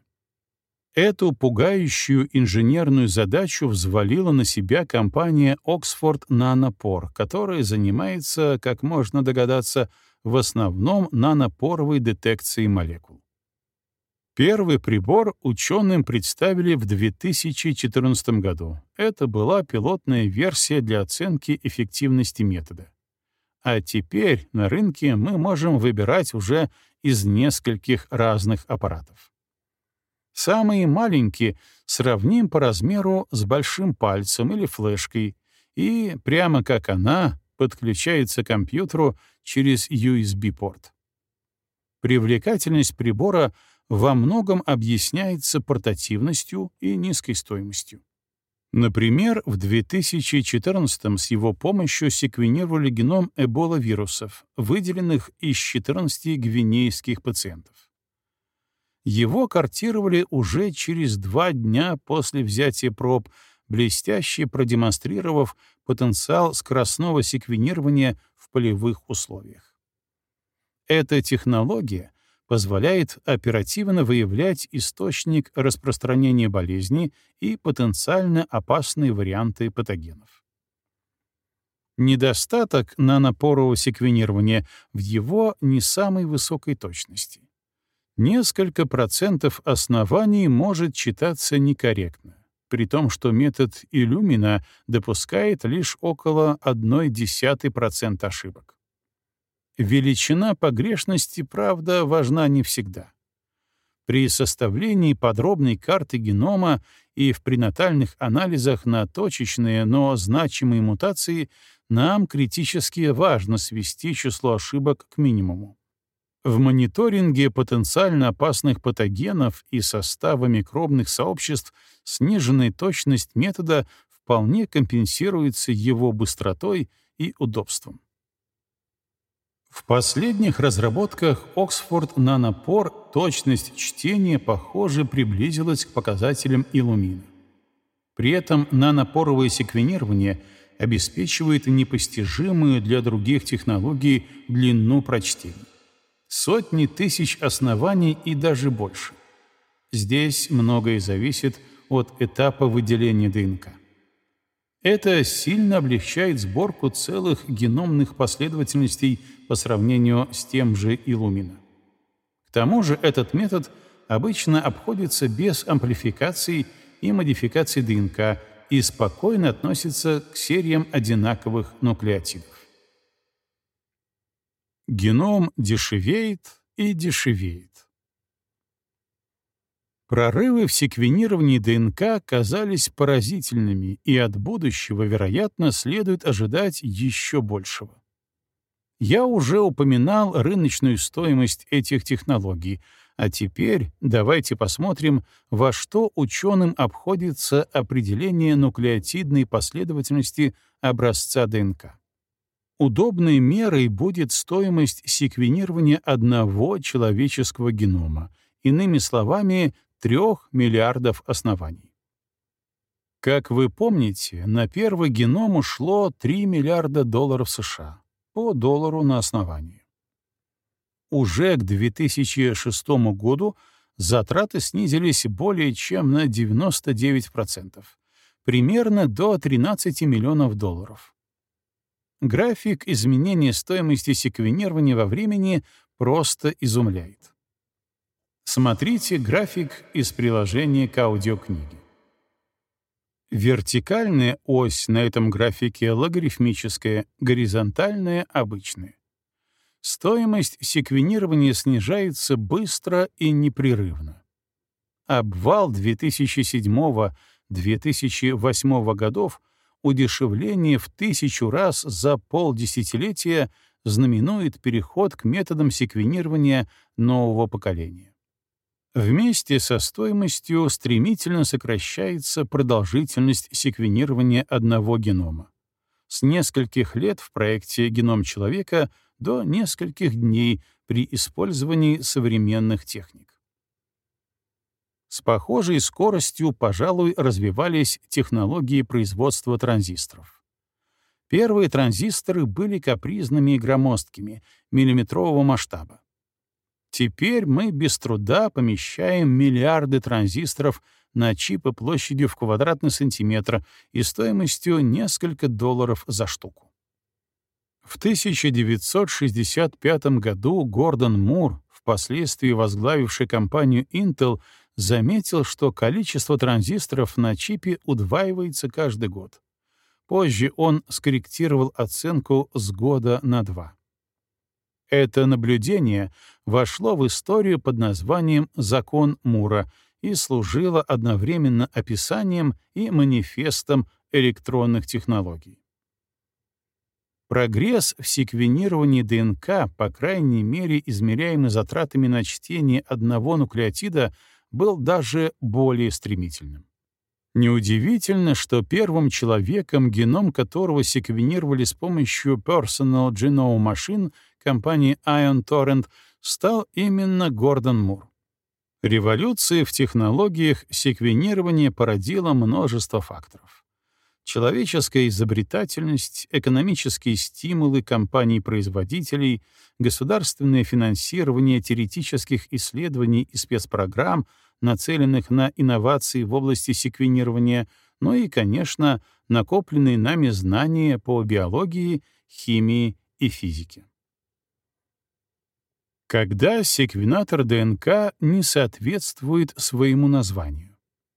Эту пугающую инженерную задачу взвалила на себя компания Oxford Nanopore, которая занимается, как можно догадаться, в основном нанопоровой детекцией молекул. Первый прибор ученым представили в 2014 году. Это была пилотная версия для оценки эффективности метода. А теперь на рынке мы можем выбирать уже из нескольких разных аппаратов. Самые маленькие сравним по размеру с большим пальцем или флешкой, и прямо как она подключается к компьютеру через USB-порт. Привлекательность прибора во многом объясняется портативностью и низкой стоимостью. Например, в 2014-м с его помощью секвенировали геном эбола-вирусов, выделенных из 14 гвинейских пациентов. Его картировали уже через 2 дня после взятия проб, блестяще продемонстрировав потенциал скоростного секвенирования в полевых условиях. Эта технология позволяет оперативно выявлять источник распространения болезни и потенциально опасные варианты патогенов. Недостаток нанопорового секвенирования в его не самой высокой точности. Несколько процентов оснований может читаться некорректно, при том, что метод Illumina допускает лишь около 0,1% ошибок. Величина погрешности, правда, важна не всегда. При составлении подробной карты генома и в пренатальных анализах на точечные, но значимые мутации нам критически важно свести число ошибок к минимуму. В мониторинге потенциально опасных патогенов и состава микробных сообществ сниженная точность метода вполне компенсируется его быстротой и удобством. В последних разработках Oxford Nanopore точность чтения, похоже, приблизилась к показателям Illumina. При этом нанопоровое секвенирование обеспечивает непостижимую для других технологий длину прочтения. Сотни тысяч оснований и даже больше. Здесь многое зависит от этапа выделения ДНК. Это сильно облегчает сборку целых геномных последовательностей по сравнению с тем же Illumina. К тому же этот метод обычно обходится без амплификаций и модификаций ДНК и спокойно относится к сериям одинаковых нуклеотидов. Геном дешевеет и дешевеет. Прорывы в секвенировании ДНК казались поразительными, и от будущего, вероятно, следует ожидать еще большего. Я уже упоминал рыночную стоимость этих технологий, а теперь давайте посмотрим, во что ученым обходится определение нуклеотидной последовательности образца ДНК. Удобной мерой будет стоимость секвенирования одного человеческого генома, иными словами, 3 миллиардов оснований. Как вы помните, на первый геном ушло $3 миллиарда США, по доллару на основание. Уже к 2006 году затраты снизились более чем на 99%, примерно до $13 миллионов. График изменения стоимости секвенирования во времени просто изумляет. Смотрите график из приложения к аудиокниге. Вертикальная ось на этом графике логарифмическая, горизонтальная — обычная. Стоимость секвенирования снижается быстро и непрерывно. Обвал 2007-2008 годов, удешевление в 1000 раз за полдесятилетия, знаменует переход к методам секвенирования нового поколения. Вместе со стоимостью стремительно сокращается продолжительность секвенирования одного генома. С нескольких лет в проекте «Геном человека» до нескольких дней при использовании современных техник. С похожей скоростью, пожалуй, развивались технологии производства транзисторов. Первые транзисторы были капризными и громоздкими, миллиметрового масштаба. Теперь мы без труда помещаем миллиарды транзисторов на чипы площадью в квадратный сантиметр и стоимостью несколько долларов за штуку. В 1965 году Гордон Мур, впоследствии возглавивший компанию Intel, заметил, что количество транзисторов на чипе удваивается каждый год. Позже он скорректировал оценку с года на 2. Это наблюдение вошло в историю под названием «Закон Мура» и служило одновременно описанием и манифестом электронных технологий. Прогресс в секвенировании ДНК, по крайней мере измеряемый затратами на чтение одного нуклеотида, был даже более стремительным. Неудивительно, что первым человеком, геном которого секвенировали с помощью Personal Genome Machine компании Ion Torrent, стал именно Гордон Мур. Революция в технологиях секвенирования породила множество факторов. Человеческая изобретательность, экономические стимулы компаний-производителей, государственное финансирование теоретических исследований и спецпрограмм, нацеленных на инновации в области секвенирования, ну и, конечно, накопленные нами знания по биологии, химии и физике. Когда секвенатор ДНК не соответствует своему названию?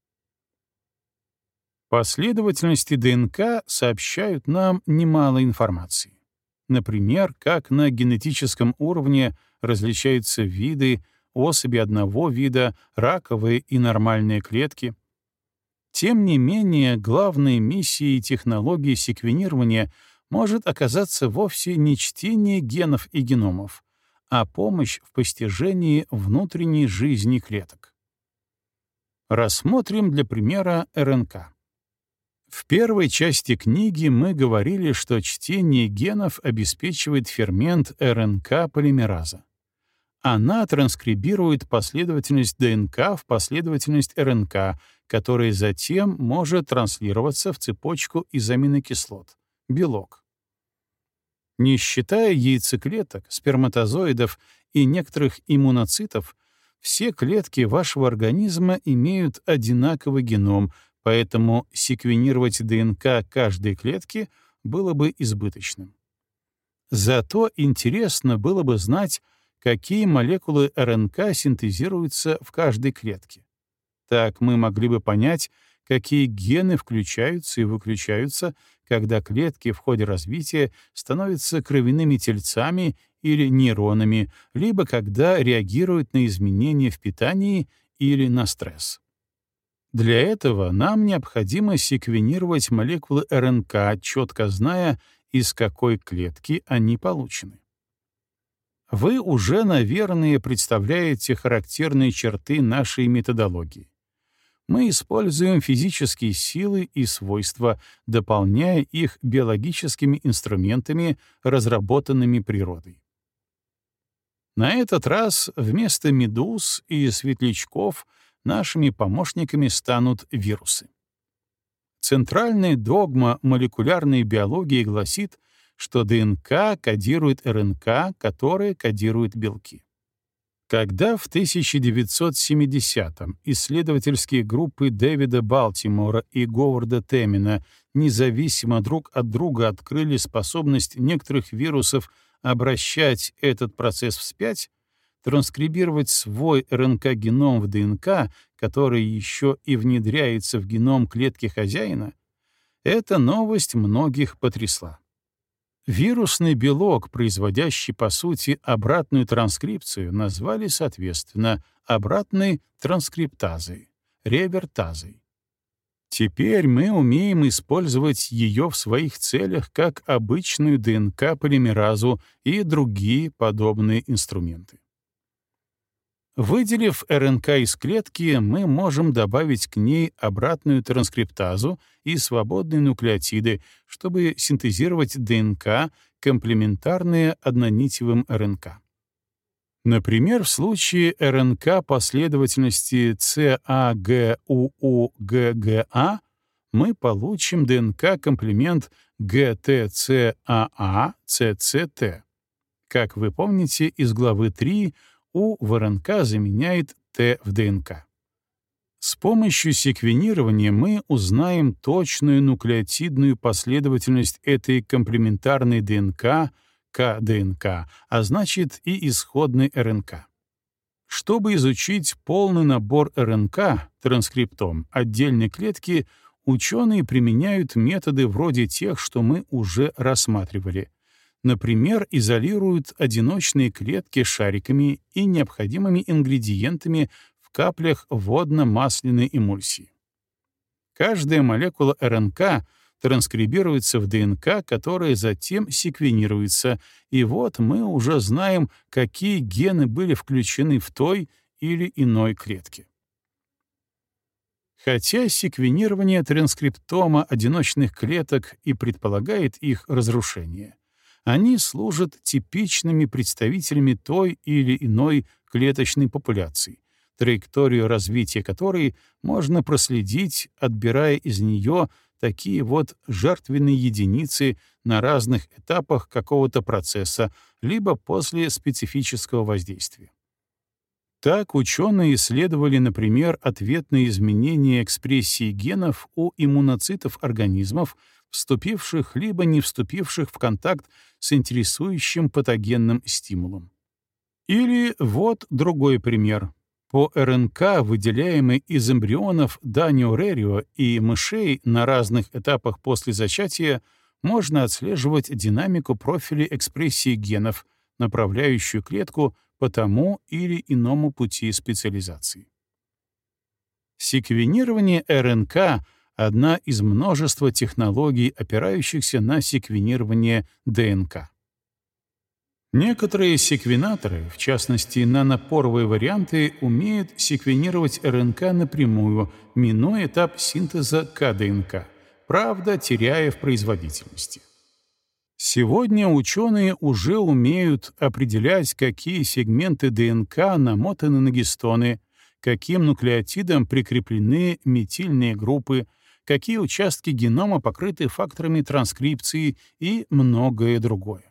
Последовательности ДНК сообщают нам немало информации. Например, как на генетическом уровне различаются виды, особи одного вида, раковые и нормальные клетки. Тем не менее, главной миссией технологии секвенирования может оказаться вовсе не чтение генов и геномов, а помощь в постижении внутренней жизни клеток. Рассмотрим для примера РНК. В первой части книги мы говорили, что чтение генов обеспечивает фермент РНК-полимераза. Она транскрибирует последовательность ДНК в последовательность РНК, которая затем может транслироваться в цепочку из аминокислот — белок. Не считая яйцеклеток, сперматозоидов и некоторых иммуноцитов, все клетки вашего организма имеют одинаковый геном, поэтому секвенировать ДНК каждой клетки было бы избыточным. Зато интересно было бы знать, какие молекулы РНК синтезируются в каждой клетке. Так мы могли бы понять, какие гены включаются и выключаются, когда клетки в ходе развития становятся кровяными тельцами или нейронами, либо когда реагируют на изменения в питании или на стресс. Для этого нам необходимо секвенировать молекулы РНК, четко зная, из какой клетки они получены. Вы уже, наверное, представляете характерные черты нашей методологии. Мы используем физические силы и свойства, дополняя их биологическими инструментами, разработанными природой. На этот раз вместо медуз и светлячков нашими помощниками станут вирусы. Центральная догма молекулярной биологии гласит, что ДНК кодирует РНК, которая кодирует белки. Когда в 1970-м исследовательские группы Дэвида Балтимора и Говарда Темина независимо друг от друга открыли способность некоторых вирусов обращать этот процесс вспять, транскрибировать свой РНК-геном в ДНК, который еще и внедряется в геном клетки хозяина, эта новость многих потрясла. Вирусный белок, производящий, по сути, обратную транскрипцию, назвали, соответственно, обратной транскриптазой, ревертазой. Теперь мы умеем использовать ее в своих целях как обычную ДНК-полимеразу и другие подобные инструменты. Выделив РНК из клетки, мы можем добавить к ней обратную транскриптазу и свободные нуклеотиды, чтобы синтезировать ДНК, комплементарные однонитевым РНК. Например, в случае РНК последовательности CAGUUGGA мы получим ДНК-комплемент GTCAA-CCT. Как вы помните из главы 3, У в РНК заменяет Т в ДНК. С помощью секвенирования мы узнаем точную нуклеотидную последовательность этой комплементарной ДНК, КДНК, а значит и исходной РНК. Чтобы изучить полный набор РНК, транскриптом, отдельной клетки, ученые применяют методы вроде тех, что мы уже рассматривали. Например, изолируют одиночные клетки шариками и необходимыми ингредиентами в каплях водно-масляной эмульсии. Каждая молекула РНК транскрибируется в ДНК, которая затем секвенируется, и вот мы уже знаем, какие гены были включены в той или иной клетке. Хотя секвенирование транскриптома одиночных клеток и предполагает их разрушение, они служат типичными представителями той или иной клеточной популяции, траекторию развития которой можно проследить, отбирая из нее такие вот жертвенные единицы на разных этапах какого-то процесса, либо после специфического воздействия. Так ученые исследовали, например, ответные изменения экспрессии генов у иммуноцитов организмов, вступивших либо не вступивших в контакт с интересующим патогенным стимулом. Или вот другой пример. По РНК, выделяемой из эмбрионов Данио Рерио и мышей на разных этапах после зачатия, можно отслеживать динамику профиля экспрессии генов, направляющую клетку по тому или иному пути специализации. Секвенирование РНК — одна из множества технологий, опирающихся на секвенирование ДНК. Некоторые секвенаторы, в частности нанопоровые варианты, умеют секвенировать РНК напрямую, минуя этап синтеза КДНК, правда, теряя в производительности. Сегодня ученые уже умеют определять, какие сегменты ДНК намотаны на гистоны, каким нуклеотидам прикреплены метильные группы, какие участки генома покрыты факторами транскрипции и многое другое.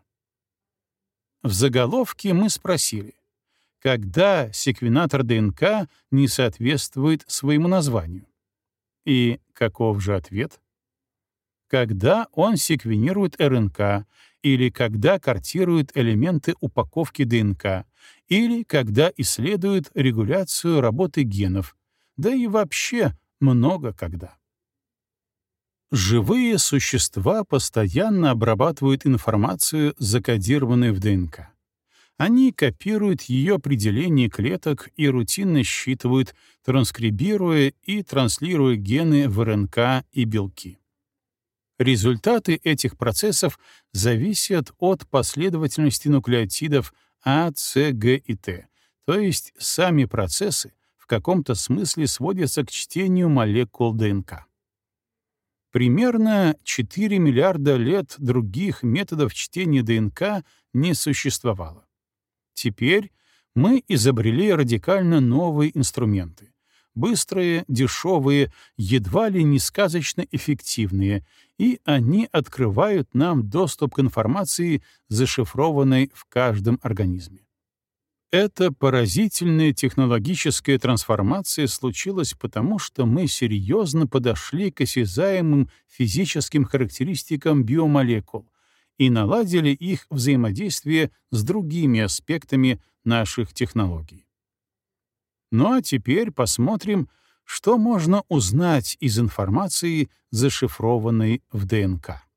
В заголовке мы спросили, когда секвенатор ДНК не соответствует своему названию? И каков же ответ? Когда он секвенирует РНК, или когда картирует элементы упаковки ДНК, или когда исследует регуляцию работы генов, да и вообще много когда. Живые существа постоянно обрабатывают информацию, закодированную в ДНК. Они копируют ее определение клеток и рутинно считывают, транскрибируя и транслируя гены в РНК и белки. Результаты этих процессов зависят от последовательности нуклеотидов А, С, Г и Т, то есть сами процессы в каком-то смысле сводятся к чтению молекул ДНК. Примерно 4 миллиарда лет других методов чтения ДНК не существовало. Теперь мы изобрели радикально новые инструменты. Быстрые, дешевые, едва ли не сказочно эффективные, и они открывают нам доступ к информации, зашифрованной в каждом организме. Эта поразительная технологическая трансформация случилась потому, что мы серьезно подошли к осязаемым физическим характеристикам биомолекул и наладили их взаимодействие с другими аспектами наших технологий. Ну а теперь посмотрим, что можно узнать из информации, зашифрованной в ДНК.